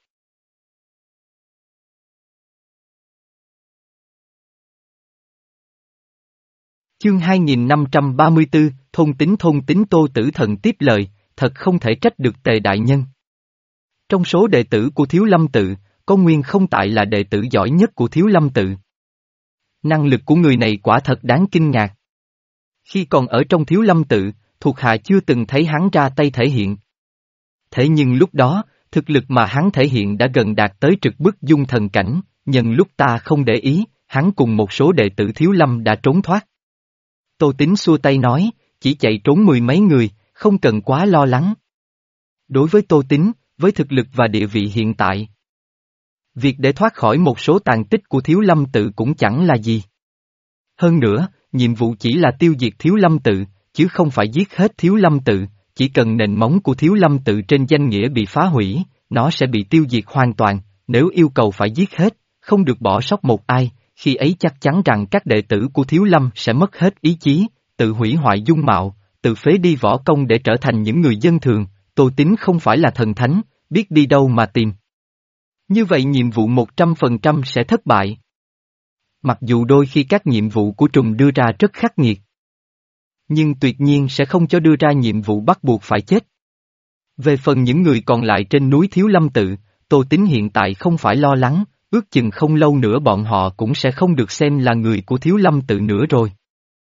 Chương hai nghìn năm trăm ba mươi tư, thôn tính thôn tính Tô Tử Thần tiếp lời, thật không thể trách được Tề đại nhân. Trong số đệ tử của Thiếu Lâm Tự, có Nguyên Không Tại là đệ tử giỏi nhất của Thiếu Lâm Tự. Năng lực của người này quả thật đáng kinh ngạc. Khi còn ở trong Thiếu Lâm Tự, thuộc hạ chưa từng thấy hắn ra tay thể hiện. Thế nhưng lúc đó, thực lực mà hắn thể hiện đã gần đạt tới trực bức dung thần cảnh, nhân lúc ta không để ý, hắn cùng một số đệ tử Thiếu Lâm đã trốn thoát. Tô Tín xua tay nói, chỉ chạy trốn mười mấy người, không cần quá lo lắng. Đối với Tô Tín, với thực lực và địa vị hiện tại, việc để thoát khỏi một số tàn tích của Thiếu Lâm Tự cũng chẳng là gì. Hơn nữa, nhiệm vụ chỉ là tiêu diệt Thiếu Lâm Tự, chứ không phải giết hết Thiếu Lâm Tự, chỉ cần nền móng của Thiếu Lâm Tự trên danh nghĩa bị phá hủy, nó sẽ bị tiêu diệt hoàn toàn, nếu yêu cầu phải giết hết, không được bỏ sót một ai, khi ấy chắc chắn rằng các đệ tử của Thiếu Lâm sẽ mất hết ý chí, tự hủy hoại dung mạo, tự phế đi võ công để trở thành những người dân thường. Tô Tín không phải là thần thánh, biết đi đâu mà tìm. Như vậy nhiệm vụ một trăm phần trăm sẽ thất bại. Mặc dù đôi khi các nhiệm vụ của trùng đưa ra rất khắc nghiệt, nhưng tuyệt nhiên sẽ không cho đưa ra nhiệm vụ bắt buộc phải chết. Về phần những người còn lại trên núi Thiếu Lâm Tự, Tô Tín hiện tại không phải lo lắng, ước chừng không lâu nữa bọn họ cũng sẽ không được xem là người của Thiếu Lâm Tự nữa rồi.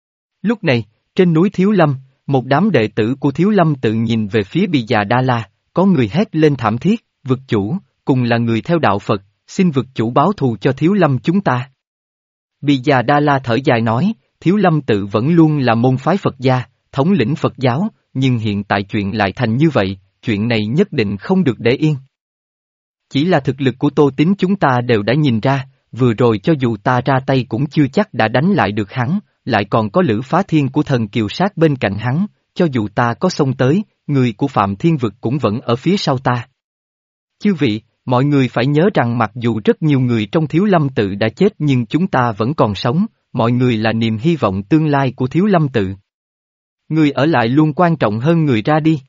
Lúc này, trên núi Thiếu Lâm, một đám đệ tử của Thiếu Lâm Tự nhìn về phía Bì Già Đa La, có người hét lên thảm thiết, vực chủ, cùng là người theo đạo Phật, xin vực chủ báo thù cho Thiếu Lâm chúng ta. Bì Già Đa La thở dài nói, Thiếu Lâm Tự vẫn luôn là môn phái Phật gia, thống lĩnh Phật giáo, nhưng hiện tại chuyện lại thành như vậy, chuyện này nhất định không được để yên. Chỉ là thực lực của Tô Tín chúng ta đều đã nhìn ra, vừa rồi cho dù ta ra tay cũng chưa chắc đã đánh lại được hắn, lại còn có Lữ Phá Thiên của thần kiều sát bên cạnh hắn, cho dù ta có xông tới, người của Phạm Thiên Vực cũng vẫn ở phía sau ta. Chư vị, mọi người phải nhớ rằng mặc dù rất nhiều người trong Thiếu Lâm Tự đã chết nhưng chúng ta vẫn còn sống, mọi người là niềm hy vọng tương lai của Thiếu Lâm Tự. Người ở lại luôn quan trọng hơn người ra đi.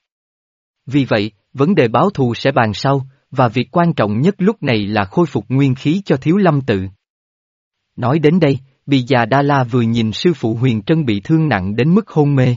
Vì vậy, vấn đề báo thù sẽ bàn sau, và việc quan trọng nhất lúc này là khôi phục nguyên khí cho Thiếu Lâm Tự. Nói đến đây, Bì Già Đa La vừa nhìn sư phụ Huyền Trân bị thương nặng đến mức hôn mê.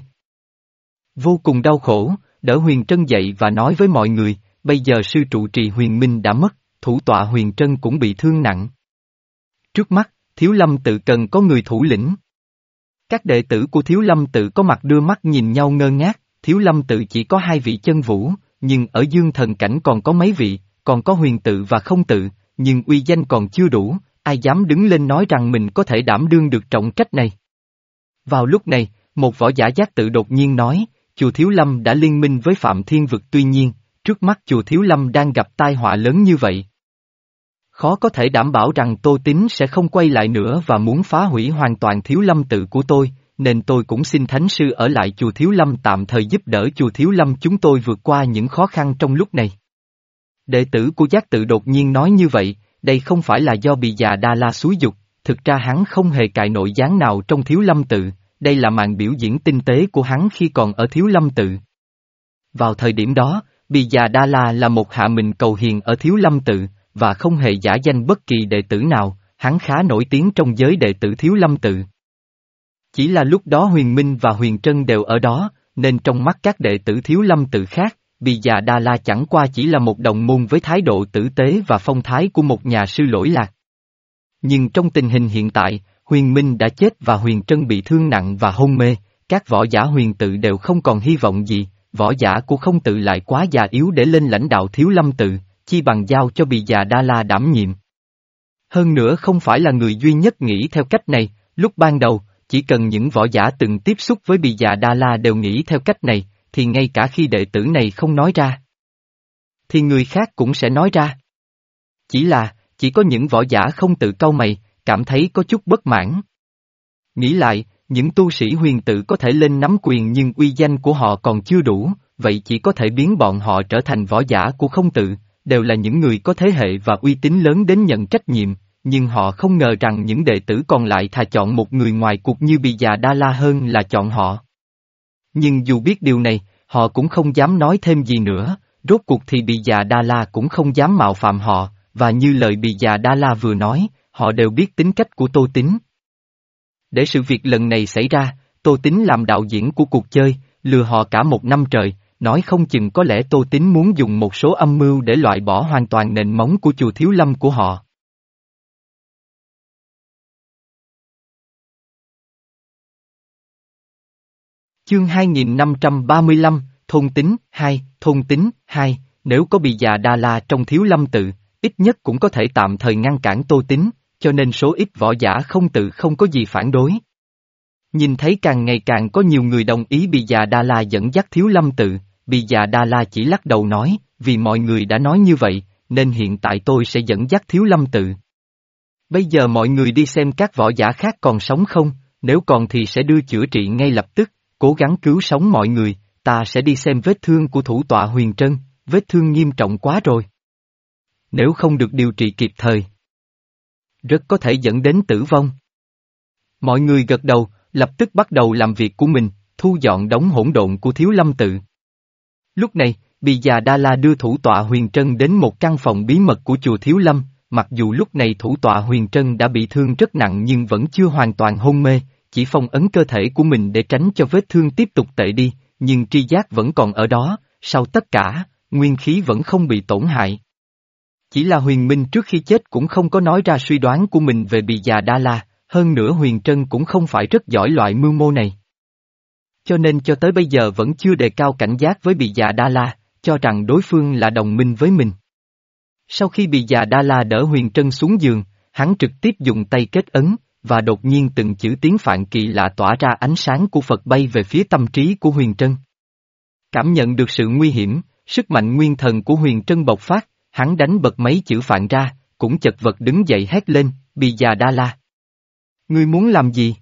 Vô cùng đau khổ, đỡ Huyền Trân dậy và nói với mọi người, bây giờ sư trụ trì Huyền Minh đã mất, thủ tọa Huyền Trân cũng bị thương nặng. Trước mắt, Thiếu Lâm Tự cần có người thủ lĩnh. Các đệ tử của Thiếu Lâm Tự có mặt đưa mắt nhìn nhau ngơ ngác, Thiếu Lâm Tự chỉ có hai vị chân vũ, nhưng ở Dương Thần Cảnh còn có mấy vị, còn có Huyền Tự và Không Tự, nhưng uy danh còn chưa đủ, ai dám đứng lên nói rằng mình có thể đảm đương được trọng trách này. Vào lúc này, một võ giả giác tự đột nhiên nói, chùa Thiếu Lâm đã liên minh với Phạm Thiên Vực, tuy nhiên, trước mắt chùa Thiếu Lâm đang gặp tai họa lớn như vậy. Khó có thể đảm bảo rằng Tô Tín sẽ không quay lại nữa và muốn phá hủy hoàn toàn Thiếu Lâm Tự của tôi, nên tôi cũng xin Thánh Sư ở lại chùa Thiếu Lâm tạm thời giúp đỡ chùa Thiếu Lâm chúng tôi vượt qua những khó khăn trong lúc này. Đệ tử của giác tự đột nhiên nói như vậy, đây không phải là do Bì Già Đa La xúi dục, thực ra hắn không hề cài nội gián nào trong Thiếu Lâm Tự, đây là màn biểu diễn tinh tế của hắn khi còn ở Thiếu Lâm Tự. Vào thời điểm đó, Bì Già Đa La là một hạ mình cầu hiền ở Thiếu Lâm Tự, và không hề giả danh bất kỳ đệ tử nào, hắn khá nổi tiếng trong giới đệ tử Thiếu Lâm Tự. Chỉ là lúc đó Huyền Minh và Huyền Trân đều ở đó, nên trong mắt các đệ tử Thiếu Lâm Tự khác, Bì Già Đa La chẳng qua chỉ là một đồng môn với thái độ tử tế và phong thái của một nhà sư lỗi lạc. Nhưng trong tình hình hiện tại, Huyền Minh đã chết và Huyền Trân bị thương nặng và hôn mê, các võ giả huyền tự đều không còn hy vọng gì, võ giả của không tự lại quá già yếu để lên lãnh đạo thiếu lâm tự, chi bằng giao cho Bì Già Đa La đảm nhiệm. Hơn nữa không phải là người duy nhất nghĩ theo cách này, lúc ban đầu, chỉ cần những võ giả từng tiếp xúc với Bì Già Đa La đều nghĩ theo cách này, thì ngay cả khi đệ tử này không nói ra, thì người khác cũng sẽ nói ra. Chỉ là, chỉ có những võ giả không tự cau mày, cảm thấy có chút bất mãn. Nghĩ lại, những tu sĩ huyền tự có thể lên nắm quyền nhưng uy danh của họ còn chưa đủ, vậy chỉ có thể biến bọn họ trở thành võ giả của không tự, đều là những người có thế hệ và uy tín lớn đến nhận trách nhiệm, nhưng họ không ngờ rằng những đệ tử còn lại thà chọn một người ngoài cuộc như Bì Già Đa La hơn là chọn họ. Nhưng dù biết điều này, họ cũng không dám nói thêm gì nữa, rốt cuộc thì Bì Già Đa La cũng không dám mạo phạm họ, và như lời Bì Già Đa La vừa nói, họ đều biết tính cách của Tô Tín. Để sự việc lần này xảy ra, Tô Tín làm đạo diễn của cuộc chơi, lừa họ cả một năm trời, nói không chừng có lẽ Tô Tín muốn dùng một số âm mưu để loại bỏ hoàn toàn nền móng của chùa Thiếu Lâm của họ. Chương hai nghìn năm trăm ba mươi lăm, Thôn Tính, hai, Thôn Tính, hai, nếu có Bì Già Đa La trong Thiếu Lâm tự, ít nhất cũng có thể tạm thời ngăn cản Tô Tín, cho nên số ít võ giả không tự không có gì phản đối. Nhìn thấy càng ngày càng có nhiều người đồng ý Bì Già Đa La dẫn dắt Thiếu Lâm tự, Bì Già Đa La chỉ lắc đầu nói, vì mọi người đã nói như vậy, nên hiện tại tôi sẽ dẫn dắt Thiếu Lâm tự. Bây giờ mọi người đi xem các võ giả khác còn sống không, nếu còn thì sẽ đưa chữa trị ngay lập tức, cố gắng cứu sống mọi người, ta sẽ đi xem vết thương của thủ tọa Huyền Trân, vết thương nghiêm trọng quá rồi. Nếu không được điều trị kịp thời, rất có thể dẫn đến tử vong. Mọi người gật đầu, lập tức bắt đầu làm việc của mình, thu dọn đống hỗn độn của Thiếu Lâm tự. Lúc này, Bì Già Đa La đưa thủ tọa Huyền Trân đến một căn phòng bí mật của chùa Thiếu Lâm, mặc dù lúc này thủ tọa Huyền Trân đã bị thương rất nặng nhưng vẫn chưa hoàn toàn hôn mê, chỉ phong ấn cơ thể của mình để tránh cho vết thương tiếp tục tệ đi, nhưng tri giác vẫn còn ở đó, sau tất cả, nguyên khí vẫn không bị tổn hại. Chỉ là Huyền Minh trước khi chết cũng không có nói ra suy đoán của mình về Bì Già Đa La, hơn nữa Huyền Trân cũng không phải rất giỏi loại mưu mô này. Cho nên cho tới bây giờ vẫn chưa đề cao cảnh giác với Bì Già Đa La, cho rằng đối phương là đồng minh với mình. Sau khi Bì Già Đa La đỡ Huyền Trân xuống giường, hắn trực tiếp dùng tay kết ấn, và đột nhiên từng chữ tiếng Phạn kỳ lạ tỏa ra ánh sáng của Phật bay về phía tâm trí của Huyền Trân. Cảm nhận được sự nguy hiểm, sức mạnh nguyên thần của Huyền Trân bộc phát, hắn đánh bật mấy chữ Phạn ra, cũng chật vật đứng dậy hét lên, Bì Già Đa La. Ngươi muốn làm gì?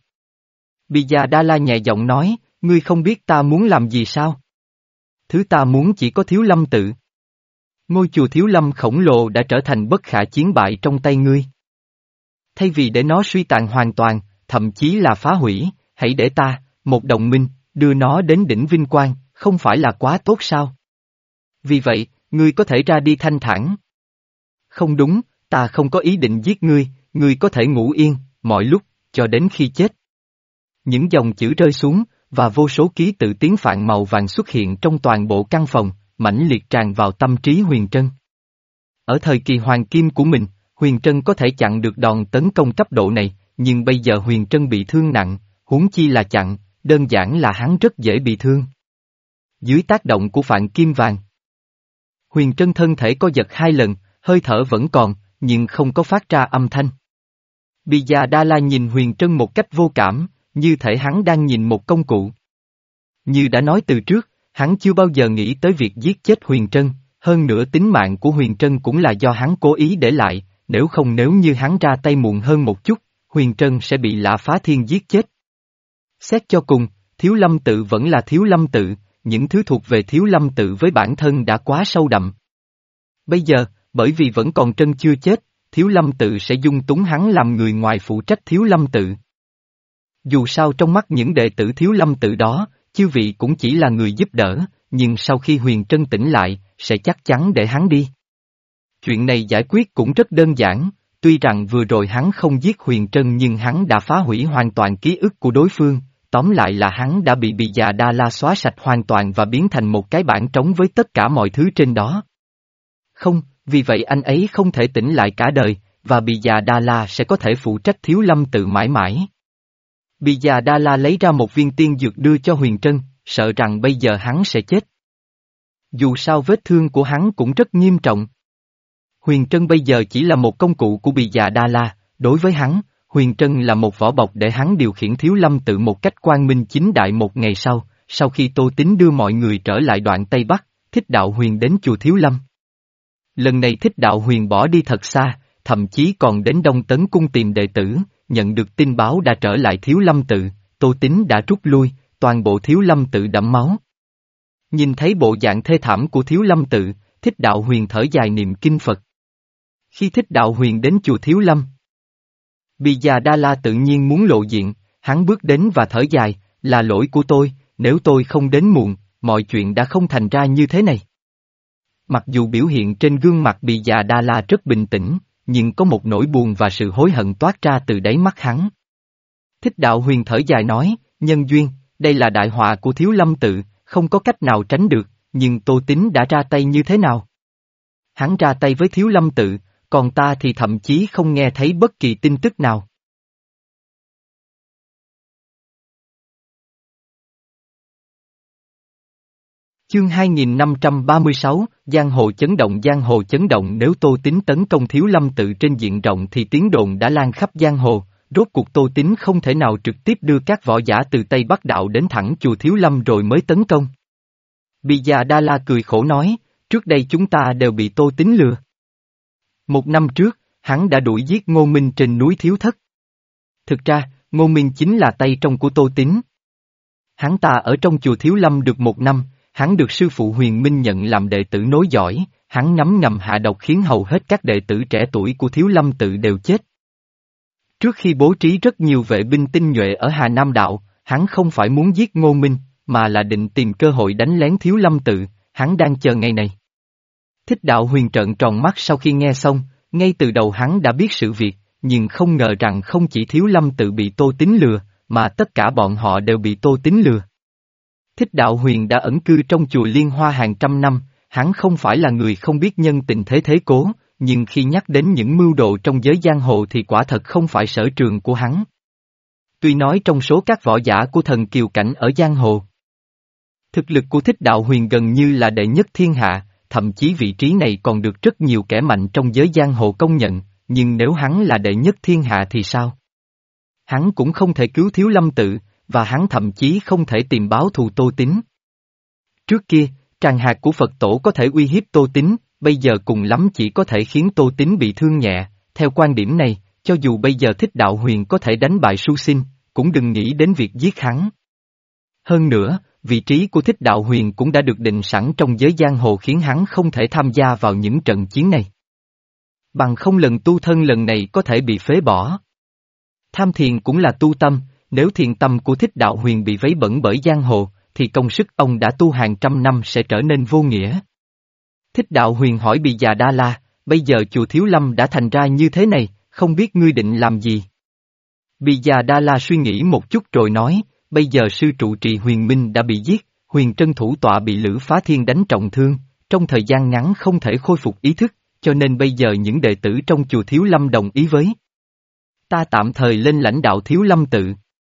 Bì Già Đa La nhẹ giọng nói, ngươi không biết ta muốn làm gì sao? Thứ ta muốn chỉ có Thiếu Lâm tự. Ngôi chùa Thiếu Lâm khổng lồ đã trở thành bất khả chiến bại trong tay ngươi. Thay vì để nó suy tàn hoàn toàn, thậm chí là phá hủy, hãy để ta, một đồng minh, đưa nó đến đỉnh vinh quang, không phải là quá tốt sao? Vì vậy, ngươi có thể ra đi thanh thản. Không đúng, ta không có ý định giết ngươi, ngươi có thể ngủ yên, mọi lúc, cho đến khi chết. Những dòng chữ rơi xuống, và vô số ký tự tiếng Phạn màu vàng xuất hiện trong toàn bộ căn phòng, mãnh liệt tràn vào tâm trí Huyền Trân. Ở thời kỳ hoàng kim của mình, Huyền Trân có thể chặn được đòn tấn công cấp độ này, nhưng bây giờ Huyền Trân bị thương nặng, huống chi là chặn, đơn giản là hắn rất dễ bị thương. Dưới tác động của Phạn kim vàng, Huyền Trân thân thể co giật hai lần, hơi thở vẫn còn, nhưng không có phát ra âm thanh. Bì Già Đa La nhìn Huyền Trân một cách vô cảm, như thể hắn đang nhìn một công cụ. Như đã nói từ trước, hắn chưa bao giờ nghĩ tới việc giết chết Huyền Trân, hơn nữa tính mạng của Huyền Trân cũng là do hắn cố ý để lại, nếu không nếu như hắn ra tay muộn hơn một chút, Huyền Trân sẽ bị Lã Phá Thiên giết chết. Xét cho cùng, Thiếu Lâm tự vẫn là Thiếu Lâm tự, những thứ thuộc về Thiếu Lâm tự với bản thân đã quá sâu đậm. Bây giờ, bởi vì vẫn còn Trân chưa chết, Thiếu Lâm tự sẽ dung túng hắn làm người ngoài phụ trách Thiếu Lâm tự. Dù sao trong mắt những đệ tử Thiếu Lâm tự đó, chư vị cũng chỉ là người giúp đỡ, nhưng sau khi Huyền Trân tỉnh lại, sẽ chắc chắn để hắn đi. Chuyện này giải quyết cũng rất đơn giản, tuy rằng vừa rồi hắn không giết Huyền Trân nhưng hắn đã phá hủy hoàn toàn ký ức của đối phương, tóm lại là hắn đã bị Bì Già Đa La xóa sạch hoàn toàn và biến thành một cái bảng trống với tất cả mọi thứ trên đó. Không, vì vậy anh ấy không thể tỉnh lại cả đời, và Bì Già Đa La sẽ có thể phụ trách Thiếu Lâm tự mãi mãi. Bì già Đa La lấy ra một viên tiên dược đưa cho Huyền Trân, sợ rằng bây giờ hắn sẽ chết. Dù sao vết thương của hắn cũng rất nghiêm trọng. Huyền Trân bây giờ chỉ là một công cụ của Bì già Đa La, đối với hắn, Huyền Trân là một vỏ bọc để hắn điều khiển Thiếu Lâm Tự một cách quang minh chính đại. Một ngày sau, sau khi Tô Tín đưa mọi người trở lại đoạn Tây Bắc, Thích Đạo Huyền đến chùa Thiếu Lâm. Lần này Thích Đạo Huyền bỏ đi thật xa, thậm chí còn đến Đông Tấn Cung tìm đệ tử, nhận được tin báo đã trở lại Thiếu Lâm Tự, Tô Tín đã rút lui, toàn bộ Thiếu Lâm Tự đẫm máu. Nhìn thấy bộ dạng thê thảm của Thiếu Lâm Tự, Thích Đạo Huyền thở dài niệm kinh Phật. Khi Thích Đạo Huyền đến chùa Thiếu Lâm, Bì già Đa La tự nhiên muốn lộ diện, hắn bước đến và thở dài, là lỗi của tôi, nếu tôi không đến muộn, mọi chuyện đã không thành ra như thế này. Mặc dù biểu hiện trên gương mặt Bì già Đa La rất bình tĩnh, nhưng có một nỗi buồn và sự hối hận toát ra từ đáy mắt hắn. Thích Đạo Huyền thở dài nói, nhân duyên, đây là đại họa của Thiếu Lâm Tự, không có cách nào tránh được, nhưng Tô Tín đã ra tay như thế nào? Hắn ra tay với Thiếu Lâm Tự, còn ta thì thậm chí không nghe thấy bất kỳ tin tức nào. Chương hai nghìn năm trăm ba mươi sáu, Giang hồ chấn động. Giang hồ chấn động. Nếu Tô Tín tấn công Thiếu Lâm Tự trên diện rộng thì tiếng đồn đã lan khắp giang hồ, rốt cuộc Tô Tín không thể nào trực tiếp đưa các võ giả từ Tây Bắc Đạo đến thẳng chùa Thiếu Lâm rồi mới tấn công. Bì già Đa La cười khổ nói, trước đây chúng ta đều bị Tô Tín lừa. Một năm trước, hắn đã đuổi giết Ngô Minh trên núi Thiếu Thất. Thực ra, Ngô Minh chính là tay trong của Tô Tín. Hắn ta ở trong chùa Thiếu Lâm được một năm, hắn được sư phụ Huyền Minh nhận làm đệ tử nối dõi, hắn ngấm ngầm hạ độc khiến hầu hết các đệ tử trẻ tuổi của Thiếu Lâm Tự đều chết. Trước khi bố trí rất nhiều vệ binh tinh nhuệ ở Hà Nam Đạo, hắn không phải muốn giết Ngô Minh, mà là định tìm cơ hội đánh lén Thiếu Lâm Tự, hắn đang chờ ngày này. Thích Đạo Huyền trợn tròn mắt sau khi nghe xong, ngay từ đầu hắn đã biết sự việc, nhưng không ngờ rằng không chỉ Thiếu Lâm Tự bị Tô Tín lừa, mà tất cả bọn họ đều bị Tô Tín lừa. Thích Đạo Huyền đã ẩn cư trong chùa Liên Hoa hàng trăm năm, hắn không phải là người không biết nhân tình thế thế cố, nhưng khi nhắc đến những mưu đồ trong giới giang hồ thì quả thật không phải sở trường của hắn. Tuy nói trong số các võ giả của thần kiều cảnh ở giang hồ, thực lực của Thích Đạo Huyền gần như là đệ nhất thiên hạ, thậm chí vị trí này còn được rất nhiều kẻ mạnh trong giới giang hồ công nhận, nhưng nếu hắn là đệ nhất thiên hạ thì sao? Hắn cũng không thể cứu Thiếu Lâm Tự, và hắn thậm chí không thể tìm báo thù Tô Tín. Trước kia, tràng hạt của Phật tổ có thể uy hiếp Tô Tín, bây giờ cùng lắm chỉ có thể khiến Tô Tín bị thương nhẹ, theo quan điểm này, cho dù bây giờ Thích Đạo Huyền có thể đánh bại Su Sinh, cũng đừng nghĩ đến việc giết hắn. Hơn nữa, vị trí của Thích Đạo Huyền cũng đã được định sẵn trong giới giang hồ khiến hắn không thể tham gia vào những trận chiến này. Bằng không lần tu thân lần này có thể bị phế bỏ. Tham thiền cũng là tu tâm, nếu thiền tâm của Thích Đạo Huyền bị vấy bẩn bởi giang hồ, thì công sức ông đã tu hàng trăm năm sẽ trở nên vô nghĩa. Thích Đạo Huyền hỏi Bì già Đa La, bây giờ chùa Thiếu Lâm đã thành ra như thế này, không biết ngươi định làm gì? Bì già Đa La suy nghĩ một chút rồi nói, bây giờ sư trụ trì Huyền Minh đã bị giết, Huyền Trân thủ tọa bị Lữ Phá Thiên đánh trọng thương, trong thời gian ngắn không thể khôi phục ý thức, cho nên bây giờ những đệ tử trong chùa Thiếu Lâm đồng ý với ta tạm thời lên lãnh đạo Thiếu Lâm Tự.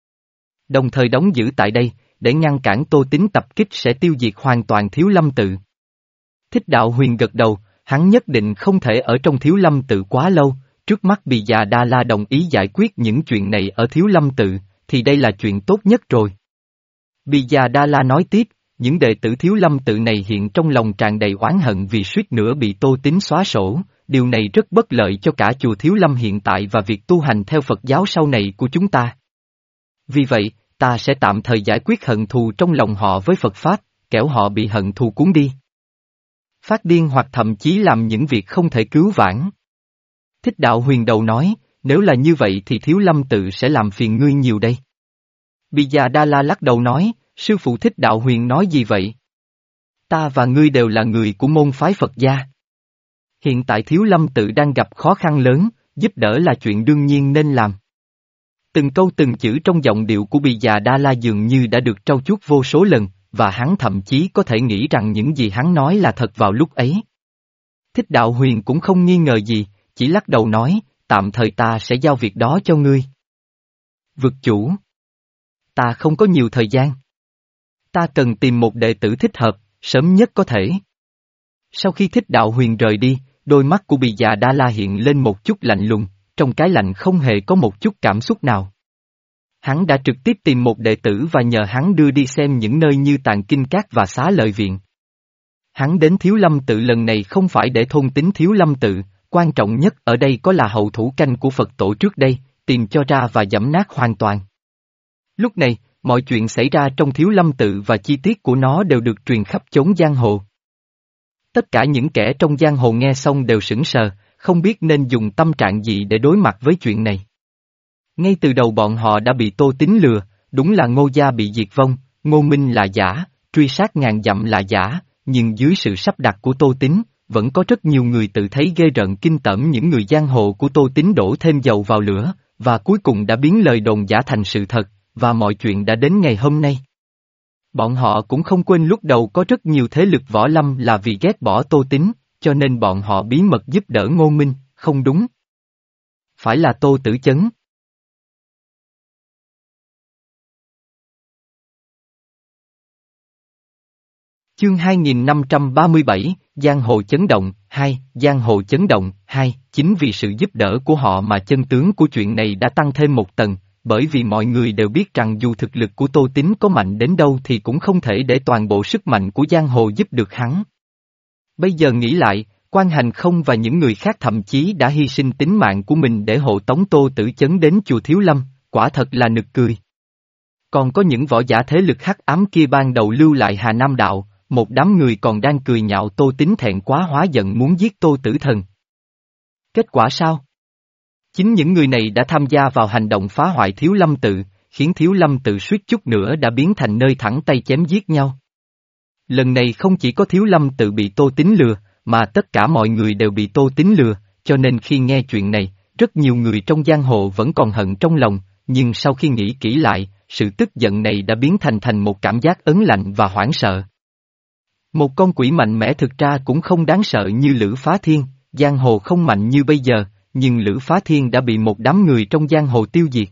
Đồng thời đóng giữ tại đây, để ngăn cản Tô Tín tập kích sẽ tiêu diệt hoàn toàn Thiếu Lâm Tự. Thích Đạo Huyền gật đầu, hắn nhất định không thể ở trong Thiếu Lâm Tự quá lâu, trước mắt Bì già Đa La đồng ý giải quyết những chuyện này ở Thiếu Lâm Tự, thì đây là chuyện tốt nhất rồi. Bì già Đa La nói tiếp, những đệ tử Thiếu Lâm Tự này hiện trong lòng tràn đầy oán hận vì suýt nữa bị Tô Tín xóa sổ, điều này rất bất lợi cho cả chùa Thiếu Lâm hiện tại và việc tu hành theo Phật giáo sau này của chúng ta. Vì vậy, ta sẽ tạm thời giải quyết hận thù trong lòng họ với Phật Pháp, kẻo họ bị hận thù cuốn đi. Phát điên hoặc thậm chí làm những việc không thể cứu vãn. Thích Đạo Huyền đầu nói, nếu là như vậy thì Thiếu Lâm Tự sẽ làm phiền ngươi nhiều đây. Bì già Đa La lắc đầu nói, sư phụ Thích Đạo Huyền nói gì vậy? Ta và ngươi đều là người của môn phái Phật gia. Hiện tại Thiếu Lâm Tự đang gặp khó khăn lớn, giúp đỡ là chuyện đương nhiên nên làm. Từng câu từng chữ trong giọng điệu của Bì già Đa La dường như đã được trau chuốt vô số lần, và hắn thậm chí có thể nghĩ rằng những gì hắn nói là thật vào lúc ấy. Thích Đạo Huyền cũng không nghi ngờ gì, chỉ lắc đầu nói, tạm thời ta sẽ giao việc đó cho ngươi. Vực chủ. Ta không có nhiều thời gian. Ta cần tìm một đệ tử thích hợp, sớm nhất có thể. Sau khi Thích Đạo Huyền rời đi, đôi mắt của Bì Già Đa La hiện lên một chút lạnh lùng, trong cái lạnh không hề có một chút cảm xúc nào. Hắn đã trực tiếp tìm một đệ tử và nhờ hắn đưa đi xem những nơi như Tàng Kinh Các và Xá Lợi Viện. Hắn đến Thiếu Lâm Tự lần này không phải để thôn tính Thiếu Lâm Tự, quan trọng nhất ở đây có là hậu thủ canh của Phật tổ trước đây, tìm cho ra và giẫm nát hoàn toàn. Lúc này, mọi chuyện xảy ra trong Thiếu Lâm Tự và chi tiết của nó đều được truyền khắp chốn giang hồ. Tất cả những kẻ trong giang hồ nghe xong đều sững sờ, không biết nên dùng tâm trạng gì để đối mặt với chuyện này. Ngay từ đầu bọn họ đã bị Tô Tín lừa, đúng là Ngô gia bị diệt vong, Ngô Minh là giả, truy sát ngàn dặm là giả, nhưng dưới sự sắp đặt của Tô Tín, vẫn có rất nhiều người tự thấy ghê rợn kinh tởm những người giang hồ của Tô Tín đổ thêm dầu vào lửa, và cuối cùng đã biến lời đồn giả thành sự thật, và mọi chuyện đã đến ngày hôm nay. Bọn họ cũng không quên lúc đầu có rất nhiều thế lực võ lâm là vì ghét bỏ Tô Tín, cho nên bọn họ bí mật giúp đỡ Ngô Minh, không đúng. Phải là Tô Tử Chấn. Chương hai nghìn năm trăm ba mươi bảy, Giang Hồ Chấn Động, hai, Giang Hồ Chấn Động, hai, chính vì sự giúp đỡ của họ mà chân tướng của chuyện này đã tăng thêm một tầng, bởi vì mọi người đều biết rằng dù thực lực của Tô Tín có mạnh đến đâu thì cũng không thể để toàn bộ sức mạnh của Giang Hồ giúp được hắn. Bây giờ nghĩ lại, Quan Hành Không và những người khác thậm chí đã hy sinh tính mạng của mình để hộ tống Tô Tử Chấn đến chùa Thiếu Lâm, quả thật là nực cười. Còn có những võ giả thế lực hắc ám kia ban đầu lưu lại Hà Nam Đạo, một đám người còn đang cười nhạo Tô Tín thẹn quá hóa giận muốn giết Tô Tử Thần. Kết quả sao? Chính những người này đã tham gia vào hành động phá hoại Thiếu Lâm Tự, khiến Thiếu Lâm Tự suýt chút nữa đã biến thành nơi thẳng tay chém giết nhau. Lần này không chỉ có Thiếu Lâm Tự bị Tô Tín lừa, mà tất cả mọi người đều bị Tô Tín lừa, cho nên khi nghe chuyện này, rất nhiều người trong giang hồ vẫn còn hận trong lòng, nhưng sau khi nghĩ kỹ lại, sự tức giận này đã biến thành thành một cảm giác ớn lạnh và hoảng sợ. Một con quỷ mạnh mẽ thực ra cũng không đáng sợ như Lữ Phá Thiên, giang hồ không mạnh như bây giờ, nhưng Lữ Phá Thiên đã bị một đám người trong giang hồ tiêu diệt.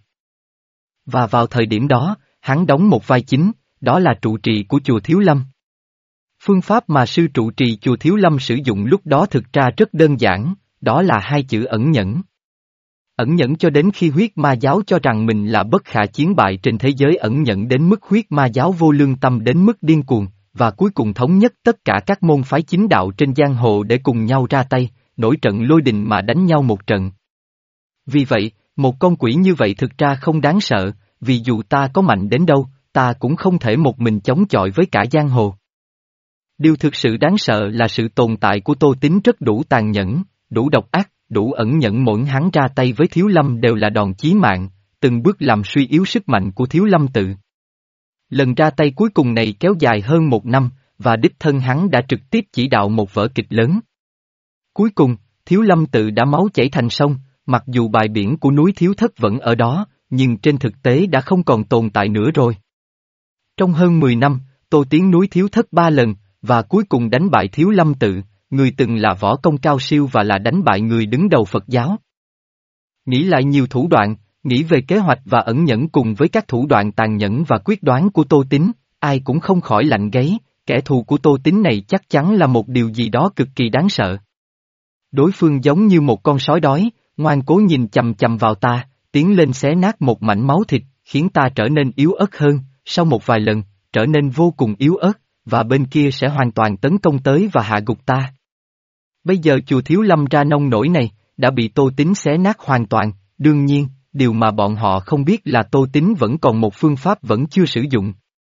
Và vào thời điểm đó, hắn đóng một vai chính, đó là trụ trì của chùa Thiếu Lâm. Phương pháp mà sư trụ trì chùa Thiếu Lâm sử dụng lúc đó thực ra rất đơn giản, đó là hai chữ ẩn nhẫn. Ẩn nhẫn cho đến khi huyết ma giáo cho rằng mình là bất khả chiến bại trên thế giới, ẩn nhẫn đến mức huyết ma giáo vô lương tâm đến mức điên cuồng, và cuối cùng thống nhất tất cả các môn phái chính đạo trên giang hồ để cùng nhau ra tay, nổi trận lôi đình mà đánh nhau một trận. Vì vậy, một con quỷ như vậy thực ra không đáng sợ, vì dù ta có mạnh đến đâu, ta cũng không thể một mình chống chọi với cả giang hồ. Điều thực sự đáng sợ là sự tồn tại của Tô Tín rất đủ tàn nhẫn, đủ độc ác, đủ ẩn nhẫn, mỗi hắn ra tay với Thiếu Lâm đều là đòn chí mạng, từng bước làm suy yếu sức mạnh của Thiếu Lâm Tự. Lần ra tay cuối cùng này kéo dài hơn một năm, và đích thân hắn đã trực tiếp chỉ đạo một vở kịch lớn. Cuối cùng, Thiếu Lâm Tự đã máu chảy thành sông, mặc dù bãi biển của núi Thiếu Thất vẫn ở đó, nhưng trên thực tế đã không còn tồn tại nữa rồi. Trong hơn mười năm, Tô Tiến núi Thiếu Thất ba lần, và cuối cùng đánh bại Thiếu Lâm Tự, người từng là võ công cao siêu và là đánh bại người đứng đầu Phật giáo. Nghĩ lại nhiều thủ đoạn, nghĩ về kế hoạch và ẩn nhẫn cùng với các thủ đoạn tàn nhẫn và quyết đoán của Tô Tín, ai cũng không khỏi lạnh gáy, kẻ thù của Tô Tín này chắc chắn là một điều gì đó cực kỳ đáng sợ. Đối phương giống như một con sói đói, ngoan cố nhìn chằm chằm vào ta, tiến lên xé nát một mảnh máu thịt, khiến ta trở nên yếu ớt hơn, sau một vài lần, trở nên vô cùng yếu ớt, và bên kia sẽ hoàn toàn tấn công tới và hạ gục ta. Bây giờ chùa Thiếu Lâm ra nông nổi này, đã bị Tô Tín xé nát hoàn toàn, đương nhiên, điều mà bọn họ không biết là Tô Tín vẫn còn một phương pháp vẫn chưa sử dụng.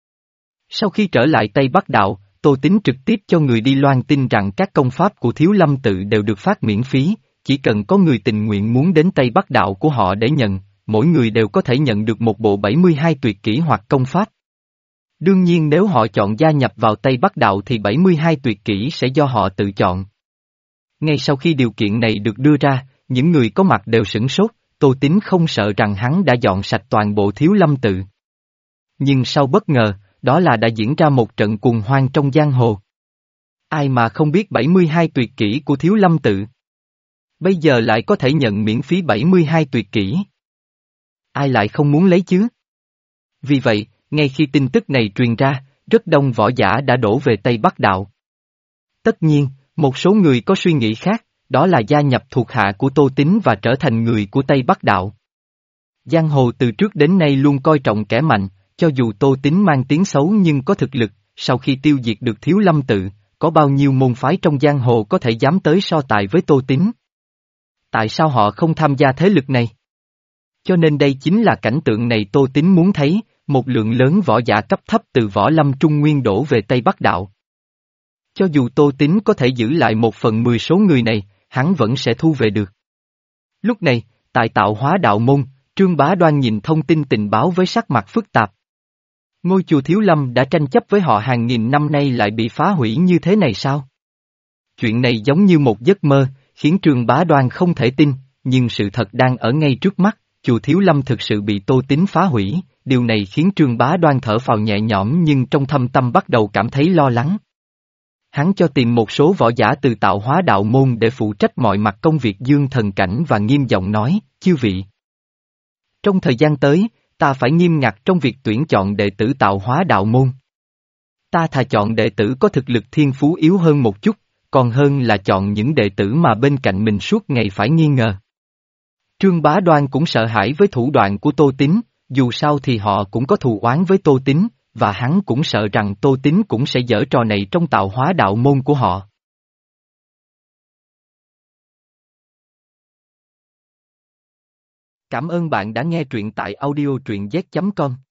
Sau khi trở lại Tây Bắc Đạo, Tô Tín trực tiếp cho người đi loan tin rằng các công pháp của Thiếu Lâm Tự đều được phát miễn phí, chỉ cần có người tình nguyện muốn đến Tây Bắc Đạo của họ để nhận, mỗi người đều có thể nhận được một bộ bảy mươi hai tuyệt kỹ hoặc công pháp. Đương nhiên nếu họ chọn gia nhập vào Tây Bắc Đạo thì bảy mươi hai tuyệt kỹ sẽ do họ tự chọn. Ngay sau khi điều kiện này được đưa ra, những người có mặt đều sửng sốt, Tô Tín không sợ rằng hắn đã dọn sạch toàn bộ Thiếu Lâm Tự. Nhưng sau bất ngờ, đó là đã diễn ra một trận cuồng hoan trong giang hồ. Ai mà không biết bảy mươi hai tuyệt kỹ của Thiếu Lâm Tự. Bây giờ lại có thể nhận miễn phí bảy mươi hai tuyệt kỹ. Ai lại không muốn lấy chứ? Vì vậy, ngay khi tin tức này truyền ra, rất đông võ giả đã đổ về Tây Bắc Đạo. Tất nhiên, một số người có suy nghĩ khác, đó là gia nhập thuộc hạ của Tô Tín và trở thành người của Tây Bắc Đạo. Giang hồ từ trước đến nay luôn coi trọng kẻ mạnh, cho dù Tô Tín mang tiếng xấu nhưng có thực lực, sau khi tiêu diệt được Thiếu Lâm Tự, có bao nhiêu môn phái trong giang hồ có thể dám tới so tài với Tô Tín? Tại sao họ không tham gia thế lực này? Cho nên đây chính là cảnh tượng này Tô Tín muốn thấy, một lượng lớn võ giả cấp thấp từ Võ Lâm Trung Nguyên đổ về Tây Bắc Đạo. Cho dù Tô Tín có thể giữ lại một phần mười số người này, hắn vẫn sẽ thu về được. Lúc này, tại Tạo Hóa Đạo Môn, Trương Bá Đoan nhìn thông tin tình báo với sắc mặt phức tạp. Ngôi chùa Thiếu Lâm đã tranh chấp với họ hàng nghìn năm nay lại bị phá hủy như thế này sao? Chuyện này giống như một giấc mơ, khiến Trương Bá Đoan không thể tin, nhưng sự thật đang ở ngay trước mắt, chùa Thiếu Lâm thực sự bị Tô Tín phá hủy, điều này khiến Trương Bá Đoan thở phào nhẹ nhõm nhưng trong thâm tâm bắt đầu cảm thấy lo lắng. Hắn cho tìm một số võ giả từ Tạo Hóa Đạo Môn để phụ trách mọi mặt công việc dương thần cảnh và nghiêm giọng nói, chư vị. Trong thời gian tới, ta phải nghiêm ngặt trong việc tuyển chọn đệ tử Tạo Hóa Đạo Môn. Ta thà chọn đệ tử có thực lực thiên phú yếu hơn một chút, còn hơn là chọn những đệ tử mà bên cạnh mình suốt ngày phải nghi ngờ. Trương Bá Đoan cũng sợ hãi với thủ đoạn của Tô Tín, dù sao thì họ cũng có thù oán với Tô Tín, và hắn cũng sợ rằng Tô Tín cũng sẽ giở trò này trong Tạo Hóa Đạo Môn của họ. Cảm ơn bạn đã nghe truyện tại audio truyện z chấm com.